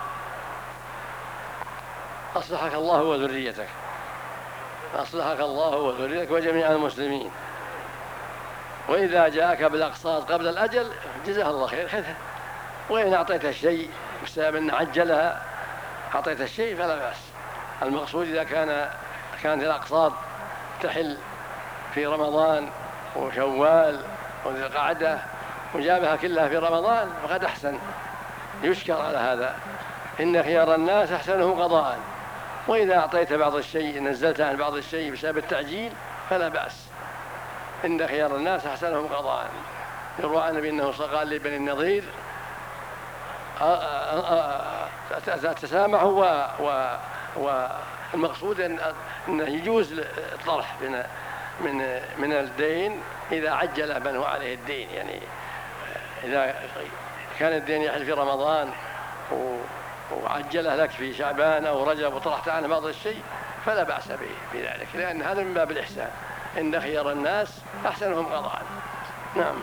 أصلحك الله وذريتك، أصلحك الله وذريتك وجميع المسلمين. وإذا جاءك بالأقساط قبل الأجل جزاه الله خير خذها، وإن أعطيت الشيء بسبب أن عجلها أعطيت الشيء فلا بأس. المقصود إذا كانت الأقساط تحل في رمضان وشوال وذي القعدة وجابها كلها في رمضان فقد أحسن، يشكر على هذا. إن خيار الناس أحسنهم قضاء. وإذا أعطيت بعض الشيء نزلت عن بعض الشيء بسبب التعجيل فلا بأس. إن خيار الناس أحسنهم قضاء. يروى عن النبي أنه قال لبني النضير: تسامحوا، والمقصود أنه يجوز الطرح من الدين إذا عجل من هو عليه الدين. يعني إذا كان الدين يحل في رمضان وعجله لك في شعبان أو رجب وطرحت عنه بعض الشيء فلا بأس به في ذلك، لأن هذا من باب الإحسان. إن خيار الناس أحسنهم قضاء. نعم.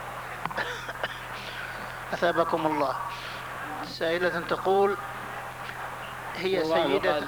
أثابكم الله. سائلة تقول: هي سيدة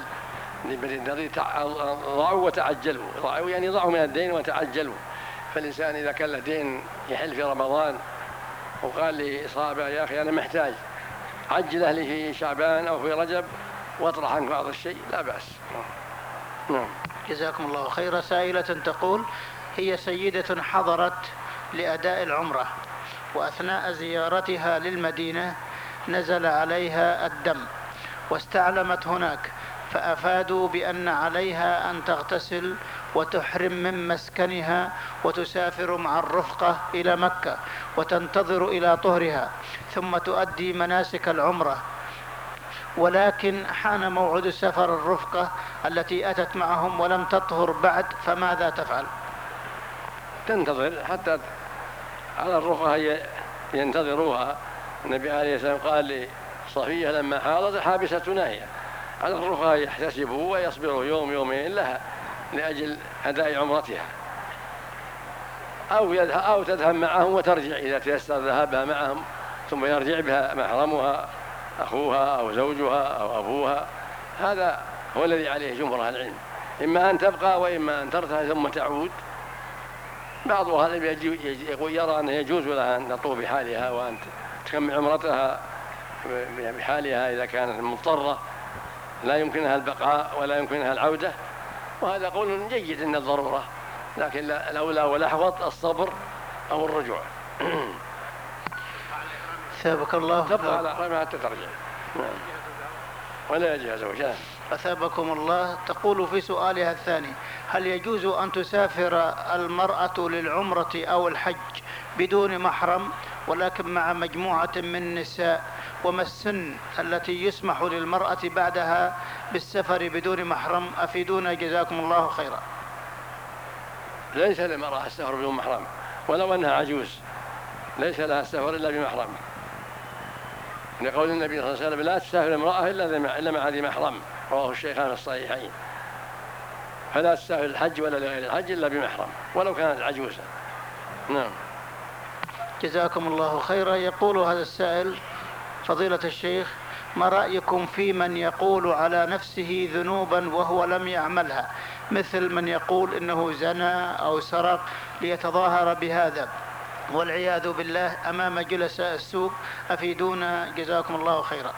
ضعوا وتعجلوا، ضعوا يعني ضعوا من الدين وتعجلوا. فالإنسان إذا كان له دين يحل في رمضان وقال لي صاحبه: يا أخي أنا محتاج، عجله لي في شعبان أو في رجب واطرح عنك بعض الشيء، لا بأس. نعم. جزاكم الله خيرا. سائلة تقول: هي سيدة حضرت لأداء العمرة، وأثناء زيارتها للمدينة نزل عليها الدم واستعلمت هناك، فأفادوا بأن عليها أن تغتسل وتحرم من مسكنها وتسافر مع الرفقة إلى مكة وتنتظر إلى طهرها ثم تؤدي مناسك العمرة، ولكن حان موعد سفر الرفقة التي أتت معهم ولم تطهر بعد، فماذا تفعل؟ تنتظر حتى على الرفقة ينتظروها. النبي عليه السلام قال لصفية لما حاضت: حابستنا هي، على الرفقة يحتسبوا ويصبروا يوم يومين لها لأجل أداء عمرتها، أو تذهب معهم وترجع إذا تيسر ذهابها معهم، ثم يرجع بها محرمها أخوها أو زوجها أو أبوها. هذا هو الذي عليه جمهور أهل العلم، إما أن تبقى وإما أن ترتهى ثم تعود. بعض أهل العلم يرى أنه يجوز لها أن تطوف بحالها وأن تكمل عمرتها بحالها إذا كانت مضطرة لا يمكنها البقاء ولا يمكنها العودة، وهذا قول جيد إن الضرورة، لكن الأولى والأحوط الصبر أو الرجوع. ثابك الله. تبقى على حرمها حتى ترجع. ولا يجهز وجهه. أثابكم الله، تقول في سؤالها الثاني: هل يجوز أن تسافر المرأة للعمرة أو الحج بدون محرم ولكن مع مجموعة من النساء؟ وما السن التي يسمح للمرأة بعدها بالسفر بدون محرم؟ أفيدونا جزاكم الله خيرا. ليس للمرأة السفر بدون محرم ولو أنها عجوز، ليس لها السفر إلا بمحرم، لقول النبي صلى الله عليه وسلم: لا تسافر امرأة إلا مع ذي محرم، رواه الشيخان في الصحيحين. فلا تسافر الحج ولا لغير الحج إلا بمحرم ولو كانت عجوزة. نعم. جزاكم الله خيرا. يقول هذا السائل: فضيلة الشيخ، ما رأيكم في من يقول على نفسه ذنوبا وهو لم يعملها، مثل من يقول إنه زنى أو سرق ليتظاهر بهذا والعياذ بالله أمام جلساء السوق؟ أفيدونا جزاكم الله خيرا.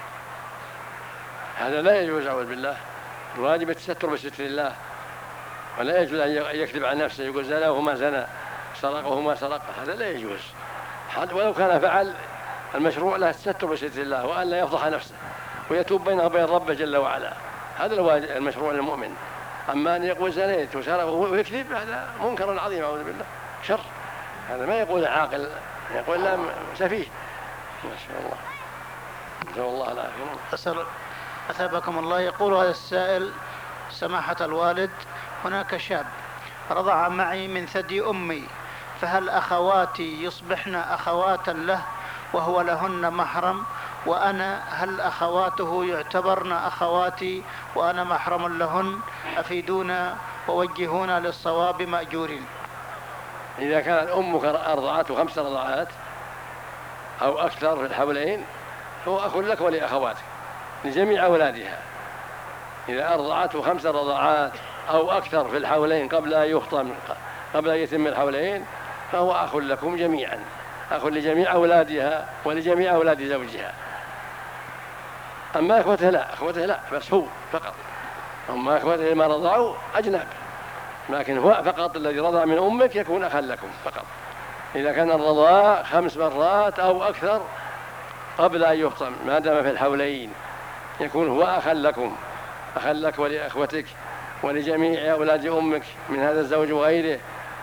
هذا لا يجوز، أعوذ بالله. الواجب التستر بستر الله، ولا يجوز أن يكذب عن نفسه يقول زنى وما زنى، سرق وما سرق، هذا لا يجوز. ولو كان فعل، المشروع له التستر بستر الله وأن لا يفضح نفسه ويتوب بينه وبين ربه جل وعلا، هذا المشروع للمؤمن. أما أن يقول زنيت وسرق ويكذب، هذا منكر عظيم، أعوذ بالله، شر. هذا ما يقول عاقل، يقول لا سفيه. ما شاء الله، نسأل الله العافية. أثابكم الله. يقول هذا السائل: سماحة الوالد، هناك شاب رضع معي من ثدي أمي، فهل أخواتي يصبحن أخواتا له وهو لهن محرم؟ وأنا هل أخواته يعتبرن أخواتي وأنا محرم لهن؟ أفيدونا ووجهونا للصواب مأجورين. إذا كانت أمك أرضعته 5 رضعات أو أكثر في الحولين هو أخ لك ولأخواتك لجميع أولادها. إذا أرضعته 5 رضعات أو أكثر في الحولين قبل أن يفطم، قبل أن يتم الحولين، فهو أخ لكم جميعا، أخ لجميع أولادها ولجميع أولاد زوجها. أما أخوته لا، بس هو فقط. أما أخوته ما رضعوا أجنب، لكن هو فقط الذي رضع من أمك يكون أخا لكم فقط. إذا كان الرضاع 5 مرات أو أكثر قبل أن يفطم ما دام في الحولين يكون هو أخا لكم، أخا لك ولأخوتك ولجميع أولاد أمك من هذا الزوج وغيره،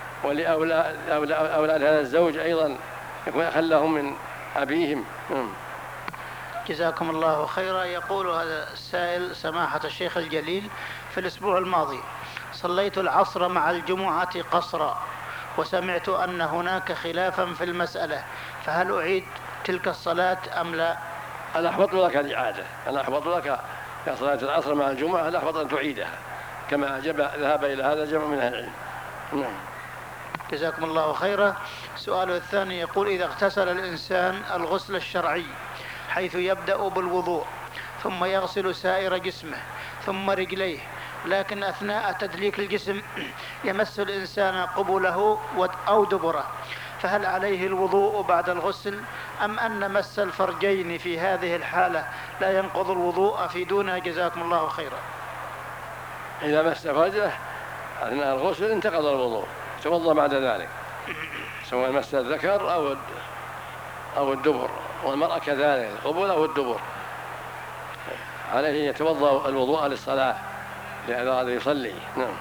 ولأولاد هذا الزوج أيضا يكون أخا لهم من أبيهم. جزاكم الله خيرا. يقول هذا السائل: سماحة الشيخ الجليل، في الأسبوع الماضي صليت العصر مع الجمعة قصرا، وسمعت أن هناك خلافا في المسألة، فهل أعيد تلك الصلاة أم لا؟ أنا أحبط لك الإعادة، أنا أحبط لك يا صلاة العصر مع الجمعة، لا أحبط أن تعيدها كما ذهب إلى هذا جمع من أهل العلم. نعم. جزاكم الله خيرا. سؤاله الثاني يقول: إذا اغتسل الإنسان الغسل الشرعي حيث يبدأ بالوضوء ثم يغسل سائر جسمه ثم رجليه، لكن أثناء تدليك الجسم يمس الإنسان قبله أو دبره، فهل عليه الوضوء بعد الغسل أم أن مس الفرجين في هذه الحالة لا ينقض الوضوء؟ أفيدونا جزاكم الله خيرا. إذا مس فرجه أثناء الغسل انتقض الوضوء، توضأ بعد ذلك، سواء مس الذكر أو الدبر، والمرأة كذلك القبول أو الدبر، عليه يتوضأ الوضوء للصلاة لأن هذا يصلي. نعم.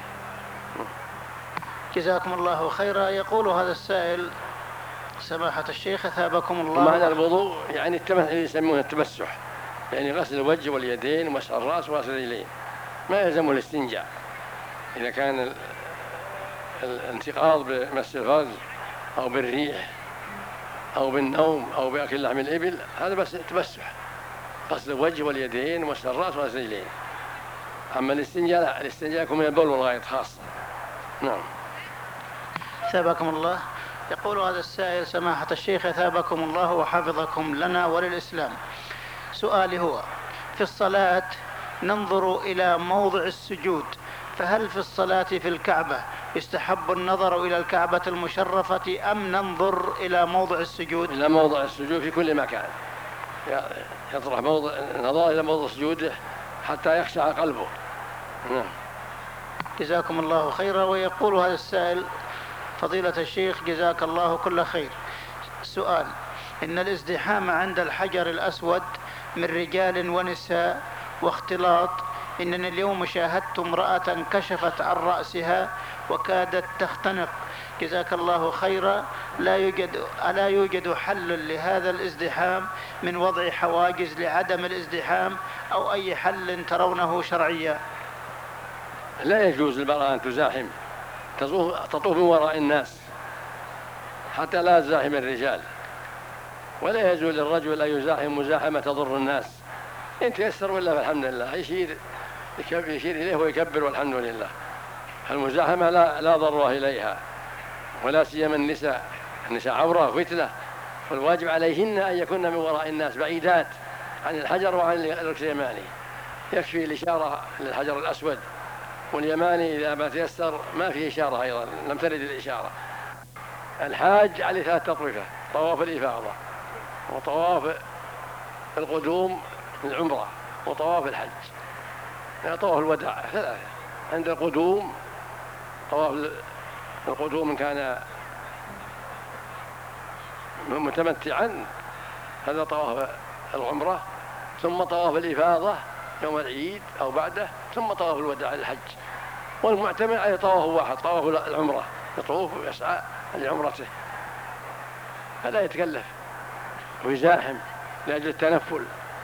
جزاكم الله خيرا. يقول هذا السائل: سماحة الشيخ أثابكم الله. معنى الوضوء يعني اللي يسمونه التمسح، يعني غسل الوجه واليدين ومسح الرأس وغسل الرجلين، ما يلزم الاستنجاء. إذا كان الانتقاض بمس الفرج أو بالريح أو بالنوم أو بأكل لحم الإبل، هذا بس تمسح، غسل الوجه واليدين ومسح الرأس وغسل الرجلين. أما الاستنجاء لا، الاستنجاء يكون من البول والغائط خاصة. نعم. ثابكم الله. يقول هذا السائل: سماحة الشيخ ثابكم الله وحفظكم لنا وللإسلام، سؤالي هو: في الصلاة ننظر إلى موضع السجود، فهل في الصلاة في الكعبة يستحب النظر إلى الكعبة المشرفة أم ننظر إلى موضع السجود؟ إلى موضع السجود في كل مكان، يطرح النظر إلى موضع سجوده حتى يخشع قلبه. نعم. جزاكم الله خيرا. ويقول هذا السائل: فضيلة الشيخ جزاك الله كل خير، سؤال: إن الازدحام عند الحجر الأسود من رجال ونساء واختلاط إنني اليوم شاهدت امرأة كشفت عن رأسها وكادت تختنق، جزاك الله خيرا. ألا يوجد حل لهذا الازدحام من وضع حواجز لعدم الازدحام أو أي حل ترونه شرعيا؟ لا يجوز للمرأة أن تزاحم، تطوف من وراء الناس حتى لا تزاحم الرجال، ولا يجوز للرجل أن يزاحم مزاحمة تضر الناس. إن تيسر ولا فالحمد لله، يشير إليه ويكبر والحمد لله. المزاحمة لا ضرورة إليها، ولا سيما النساء عورة فتنة، والواجب عليهن أن يكون من وراء الناس بعيدات عن الحجر وعن الركن اليماني. يكفي الإشارة للحجر الأسود، واليماني إذا ما تيسر ما فيه إشارة أيضا، لم ترد الإشارة. الحاج عليه 3 أطرفة: طواف الإفاضة، وطواف القدوم العمرة، وطواف الحج. طواف الوداع 3. عند القدوم طواف القدوم إن كان متمتعا هذا طواف العمرة، ثم طواف الإفاضة يوم العيد أو بعده، ثم طواف الوداع للحج. والمعتمر عليه طواف واحد، طواف العمرة، يطوف ويسعى لعمرته، فلا يتكلف ويزاحم لأجل التنفل.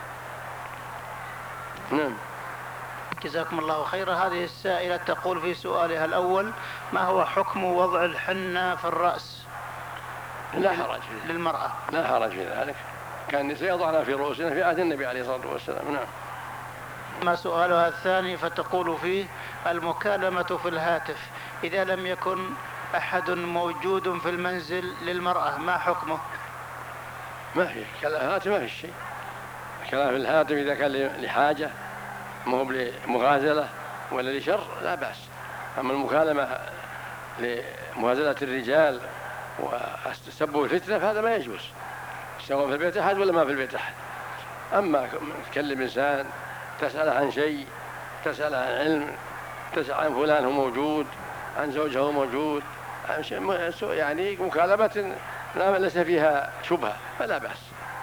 نعم. جزاكم الله خيرا. هذه السائلة تقول في سؤالها الأول: ما هو حكم وضع الحنة في الرأس؟ لا حرج فيه للمرأة. لا حرج في ذلك، كان النساء يضعنا في رؤوسنا في عهد النبي عليه الصلاة والسلام. نعم. ما سؤالها الثاني فتقول فيه: المكالمة في الهاتف إذا لم يكن أحد موجود في المنزل للمرأة ما حكمه؟ ما في كلام هاتف، ما في شيء. كلام في الهاتف إذا كان لحاجة ما هو لمغازلة ولا لشر لا بأس. أما المكالمة لمغازلة الرجال وتسبب الفتنة فهذا ما يجوز، سواء في البيت أحد ولا ما في البيت أحد. أما تكلم إنسان تسأل عن شيء، تسأل عن علم، تسأل عن فلان هو موجود، عن زوجه هو موجود، يعني مكالمة ليس فيها شبهة فلا بأس.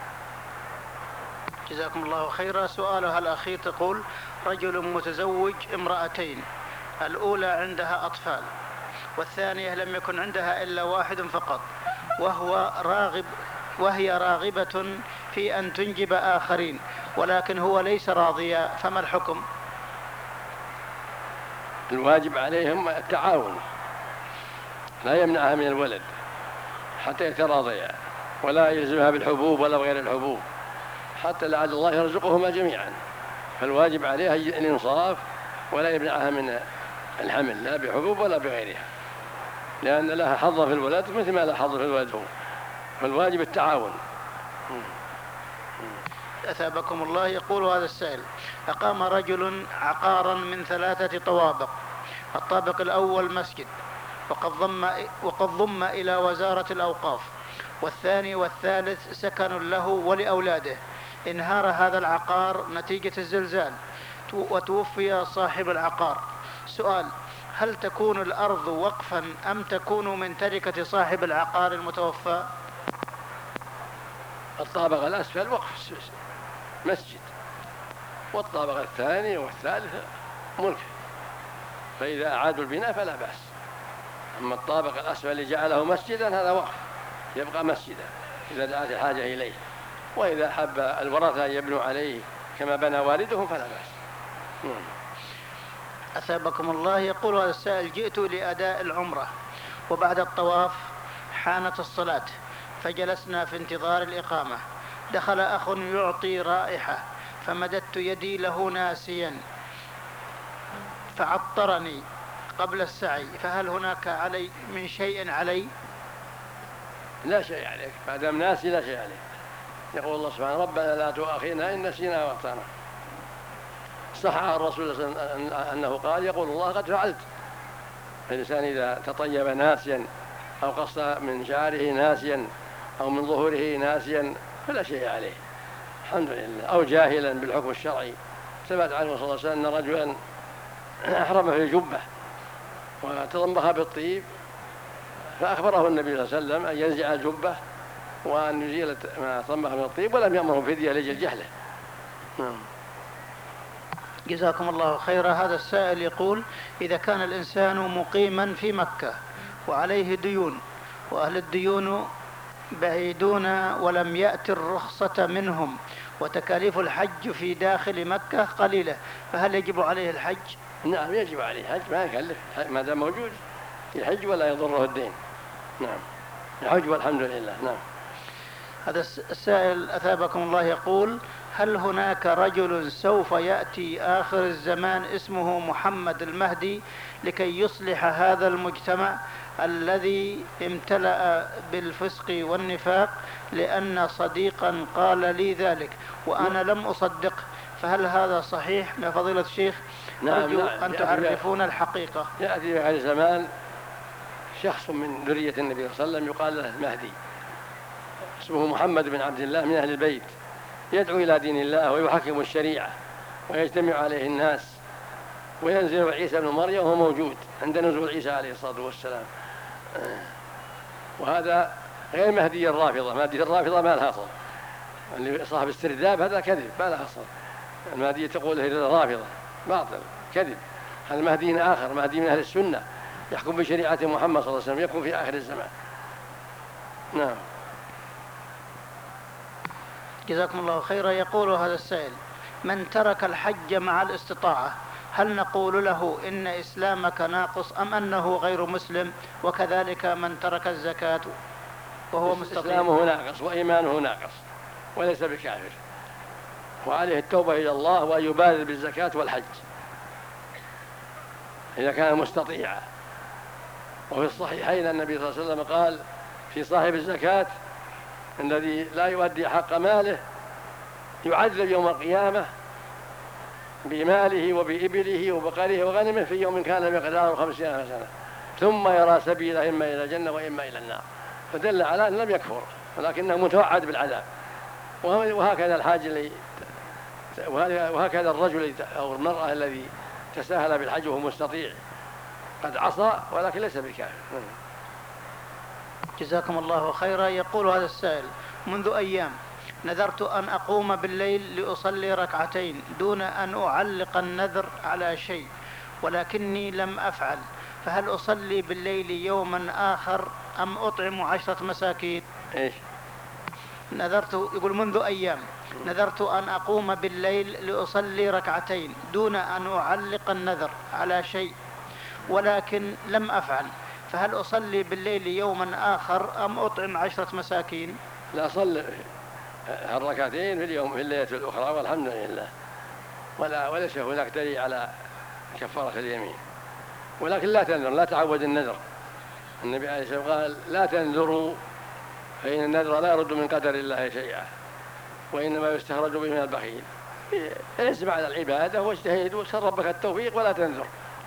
جزاكم الله خيرا. سؤالها الأخير تقول: رجل متزوج امرأتين، الأولى عندها أطفال، والثانية لم يكن عندها إلا واحد فقط، وهي راغبة في أن تنجب آخرين، ولكن هو ليس راضيا، فما الحكم؟ الواجب عليهم التعاون، لا يمنعها من الولد حتى يتراضيا، ولا يلزمها بالحبوب ولا بغير الحبوب، حتى لعل الله يرزقهما جميعا. فالواجب عليها الإنصاف، ولا يمنعها من الحمل لا بحبوب ولا بغيرها، لأن لها حظ في الولد مثل ما لا حظ في الولد هو، فالواجب التعاون. أثابكم الله. يقول هذا السائل: أقام رجل عقارا من 3 طوابق، الطابق الأول مسجد وقد ضم إلى وزارة الأوقاف، والثاني والثالث سكن له ولأولاده. انهار هذا العقار نتيجة الزلزال وتوفي صاحب العقار. سؤال: هل تكون الأرض وقفا أم تكون من تركة صاحب العقار المتوفى؟ الطابق الأسفل وقف مسجد، والطابق الثاني والثالث ملك، فإذا أعادوا البناء فلا بأس. أما الطابق الأسفل اللي جعله مسجدا هذا وقف، يبقى مسجدا إذا دعت الحاجة إليه، وإذا حب الورثة يبنوا عليه كما بنى والدهم فلا بأس. أثابكم الله. يقول هذا السائل: جئت لأداء العمرة، وبعد الطواف حانت الصلاة، فجلسنا في انتظار الإقامة. دخل أخ يعطي رائحة، فمددت يدي له ناسيا فعطرني قبل السعي، فهل هناك علي من شيء علي؟ لا شيء عليك، ما دام ناسي لا شيء عليك. يقول الله سبحانه: ربنا لا تؤاخذنا إن نسينا وأخطأنا. صح عن الرسول صلى الله عليه وسلم أنه قال: يقول الله قد فعلت. الإنسان إذا تطيب ناسيا أو قص من شعره ناسيا أو من ظهوره ناسيا فلا شيء عليه، الحمد لله. أو جاهلا بالحكم الشرعي. ثبت عنه صلى الله عليه وسلم أن رجلا أحرم في الجبة وتضمها بالطيب، فأخبره النبي صلى الله عليه وسلم أن ينزع الجبة وأن يزيل ما ضمها من الطيب، ولم يأمره فدية لأجل جهله. جزاكم الله خيرا. هذا السائل يقول: إذا كان الإنسان مقيما في مكة وعليه ديون، وأهل الديون بعيدون ولم يأتي الرخصة منهم، وتكاليف الحج في داخل مكة قليلة، فهل يجب عليه الحج؟ نعم يجب عليه الحج، ما يكلف ما دام موجود يحج ولا يضره الدين. نعم يحج والحمد لله. نعم. هذا السائل أثابكم الله يقول: هل هناك رجل سوف يأتي آخر الزمان اسمه محمد المهدي لكي يصلح هذا المجتمع الذي امتلأ بالفسق والنفاق؟ لأن صديقا قال لي ذلك وأنا لم أصدق، فهل هذا صحيح يا فضيلة الشيخ؟ أرجو أن تعرفون الحقيقة. يأتي في هذا الزمان شخص من ذرية النبي صلى الله عليه وسلم يقال له المهدي، اسمه محمد بن عبد الله من أهل البيت، يدعو إلى دين الله ويحكم الشريعة ويجتمع عليه الناس، وينزل عيسى بن مريم وهو موجود عند نزول عيسى عليه الصلاة والسلام. وهذا غير مهدي الرافضة. مهدي الرافضة ما لها أصل، اللي صاحب استرداد هذا كذب ما لها أصل. المهدي تقول هي الرافضة باطل كذب. هذا مهدي آخر، مهدي من أهل السنة يحكم بشريعة محمد صلى الله عليه وسلم، يكون في آخر الزمان. نعم. جزاكم الله خيرا. يقول هذا السائل: من ترك الحج مع الاستطاعة هل نقول له إن إسلامك ناقص أم أنه غير مسلم؟ وكذلك من ترك الزكاة وهو مستطيع. إسلامه ناقص وإيمانه ناقص وليس بكافر، وعليه التوبة إلى الله وأن يبادر بالزكاة والحج إذا كان مستطيعا. وفي الصحيحين النبي صلى الله عليه وسلم قال في صاحب الزكاة الذي لا يؤدي حق ماله يعذب يوم القيامة بماله وبإبله وبقره وغنمه في يوم كان مقداره 50 سنة، ثم يرى سبيله إما إلى الجنة وإما إلى النار، فدل على أن لم يكفر ولكنه متوعد بالعذاب. وهكذا الحاج وهكذا الرجل أو المرأة الذي تساهل بالحج وهو مستطيع قد عصى ولكن ليس بكافر. جزاكم الله خيرا. يقول هذا السائل: منذ أيام نذرت أن أقوم بالليل لأصلي ركعتين دون أن أعلق النذر على شيء، ولكني لم أفعل، فهل أصلي بالليل يوما آخر أم أطعم 10 مساكين؟ إيش؟ يقول منذ أيام نذرت أن أقوم بالليل لأصلي ركعتين دون أن أعلق النذر على شيء، ولكن لم أفعل، فهل أصلي بالليل يوما آخر أم أطعم 10 مساكين؟ لا، صلي الركعتين في اليوم في الليلة الأخرى والحمد لله، وليس هناك دليل على كفارة اليمين. ولكن لا تنذر، لا تعود النذر. النبي عليه الصلاة والسلام قال: لا تنذروا فإن النذر لا يرد من قدر الله شيئا، وإنما يستخرج به من البخيل. اسمع على العبادة واجتهد واسأل ربك التوفيق ولا تنذر.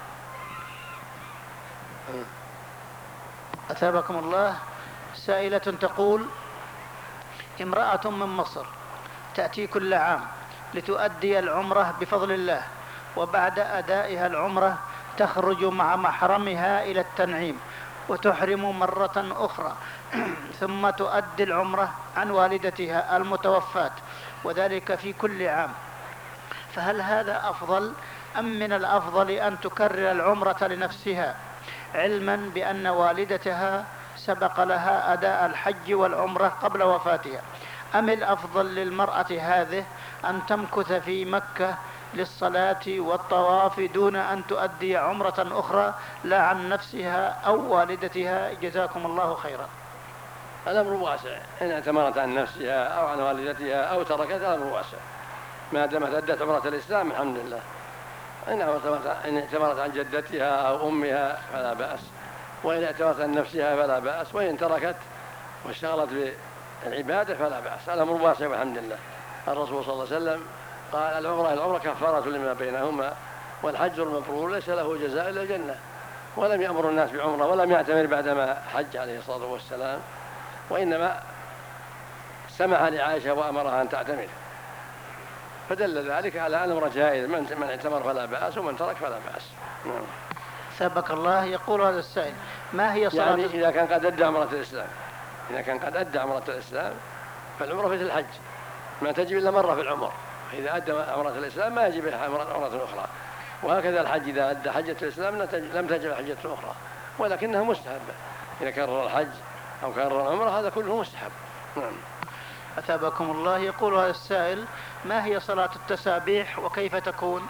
أثابكم الله. سائلة تقول: امرأة من مصر تأتي كل عام لتؤدي العمرة بفضل الله، وبعد أدائها العمرة تخرج مع محرمها إلى التنعيم وتحرم مرة أخرى ثم تؤدي العمرة عن والدتها المتوفاة، وذلك في كل عام، فهل هذا أفضل أم من الأفضل أن تكرر العمرة لنفسها، علما بأن والدتها سبق لها أداء الحج والعمرة قبل وفاتها؟ أم الأفضل للمرأة هذه أن تمكث في مكة للصلاة والطواف دون أن تؤدي عمرة أخرى لا عن نفسها أو والدتها؟ جزاكم الله خيرا. الأمر واسع، إن اعتمرت عن نفسها أو عن والدتها أو تركتها الأمر واسع، ما دامت أدت عمرة الإسلام الحمد لله. إن اعتمرت عن جدتها أو أمها فلا بأس، وإن اعتمرت عن نفسها فلا بأس، وإن تركت واشتغلت بالعبادة فلا بأس. الأمر واسع والحمد لله. الرسول صلى الله عليه وسلم قال: العمرة كفارة لما بينهما، والحج المبرور ليس له جزاء إلا الجنة. ولم يأمر الناس بعمرة ولم يعتمر بعدما حج عليه الصلاة والسلام، وإنما سمح لعائشة وأمرها أن تعتمر، فدل ذلك على أن الأمر جائز، من اعتمر فلا بأس ومن ترك فلا بأس. نعم. سبق الله. يقول هذا السائل: ما هي صلاة يعني إذا كان قد أدى عمرة الإسلام، إذا كان قد أدى عمرة الإسلام فالعمرة مثل الحج، ما تجب إلا مرة في العمر، إذا أدى عمرة الإسلام ما يجب عمرة أخرى. وهكذا الحج إذا أدى حجة الإسلام لم تجب حجة أخرى، ولكنها مستحبة. إذا كرر الحج أو كرر العمرة هذا كله مستحب. نعم. أثابكم الله. يقول هذا السائل: ما هي صلاة التسابيح وكيف تكون؟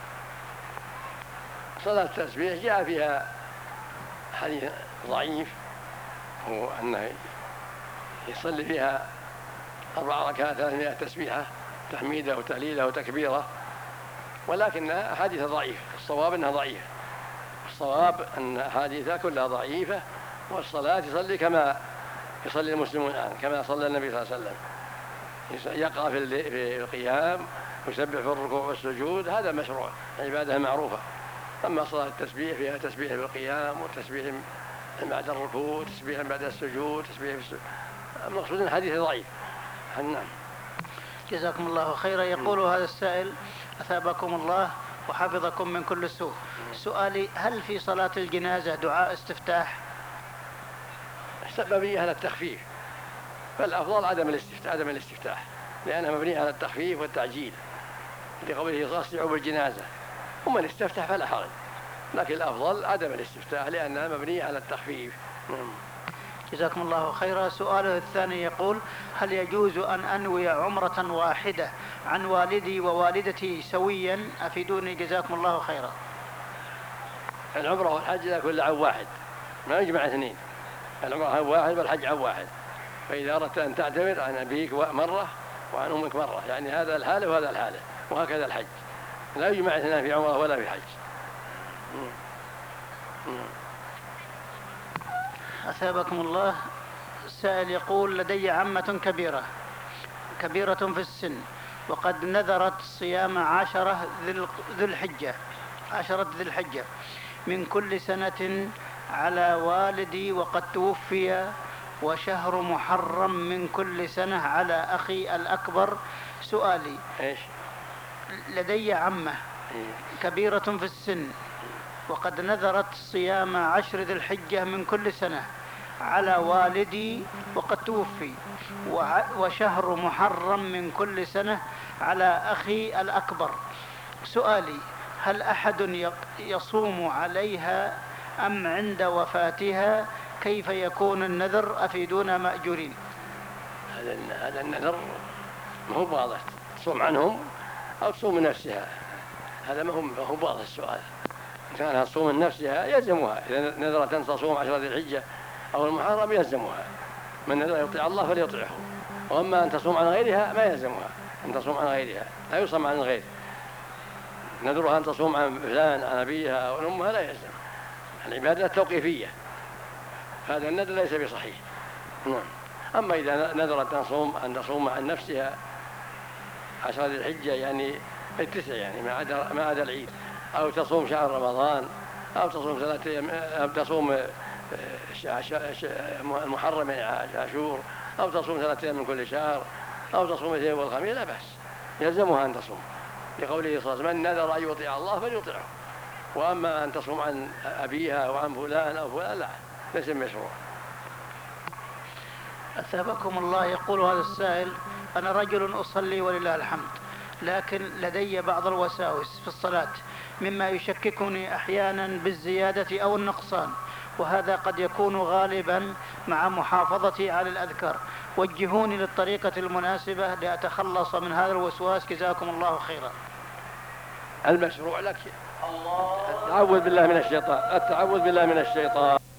صلاة التسبيح جاء فيها حديث ضعيف، هو أنه يصلي فيها 4 ركعات 300 تسبيحة، تحميدة وتهليلة وتكبيرة، ولكنها أحاديث ضعيفة. الصواب أنها ضعيفة، الصواب أن أحاديثها كلها ضعيفة. والصلاة يصلي كما يصلي المسلمون الآن، كما صلى النبي صلى الله عليه وسلم، يقرأ في القيام، يسبح في الركوع والسجود، هذا مشروع، عبادة معروفة. أما صلاة التسبيح فيها تسبيح بالقيام وتسبيح بعد الركوع وتسبيح بعد السجود، تسبيح المقصود أن الحديث ضعيف. نعم. جزاكم الله خيرا. يقول هذا السائل: أثابكم الله وحفظكم من كل سوء. سؤالي: هل في صلاة الجنازة دعاء استفتاح؟ مبنية على التخفيف، فالأفضل عدم الاستفتاح، لأنها مبنية على التخفيف والتعجيل، لقوله أسرعوا بالجنازة، ومن استفتح فلا حرج، لكن الأفضل عدم الاستفتاح لأنها مبنية على التخفيف. جزاكم الله خيرا. سؤاله الثاني يقول: هل يجوز أن أنوي عمرة واحدة عن والدي ووالدتي سويا؟ أفيدوني جزاكم الله خيرا. العمرة والحج لا كل عن واحد، ما يجمع اثنين، العمرة عن واحد والحج عن واحد. فإذا أردت أن تعتمر عن أبيك مرة وعن أمك مرة، يعني هذا الحالة وهذا الحالة، وهكذا الحج لا يجمع اثنان في عمرة ولا في حج. أثابكم الله. السائل يقول: لدي عمة كبيرة في السن، وقد نذرت صيام 10 ذي الحجة من كل سنة على والدي وقد توفي، وشهر محرم من كل سنة على أخي الأكبر. سؤالي: لدي عمة كبيرة في السن وقد نذرت صيام 10 ذي الحجة من كل سنة على والدي وقد توفي، وشهر محرم من كل سنة على أخي الأكبر. سؤالي: هل أحد يصوم عليها أم عند وفاتها؟ كيف يكون النذر؟ أفيدونا مأجورين. هذا النذر ما هو واضح، تصوم عنهم أو تصوم من نفسها، هذا ما هو واضح السؤال. كانها تصوم من نفسها يلزمها، إذا نذرت أن تصوم 10 ذي الحجة أو المحرم يلزمها، من نذر يطيع الله فليطيعه. وأما أن تصوم عن غيرها ما يلزمها، أن تصوم عن غيرها لا يصوم عن الغير. نذرها أن تصوم عن فلان عن أبيها أو أمها لا يلزم، العبادة التوقيفية، هذا النذر ليس بصحيح. أما إذا نذرت أن تصوم عن نفسها 10 ذي الحجة، يعني التسع، يعني ما عدا العيد، أو تصوم شهر رمضان، أو تصوم 3 أيام، أو تصوم المحرم يعني عاشور، أو تصوم 3 أيام من كل شهر، أو تصوم الاثنين والخميس، لا بأس، يلزمها أن تصوم، لقوله صلى الله عليه وسلم: من نذر أن يطيع الله فليطيعه. وأما أن تصوم عن أبيها وعن فلان أو فلان لا، ليس مشروع. أثابكم الله. يقول هذا السائل: أنا رجل أصلي ولله الحمد، لكن لدي بعض الوساوس في الصلاة مما يشككني أحيانا بالزيادة أو النقصان، وهذا قد يكون غالبا مع محافظتي على الأذكار. وجهوني للطريقة المناسبة لأتخلص من هذا الوسواس، جزاكم الله خيرا. المشروع لك التعوذ بالله من الشيطان.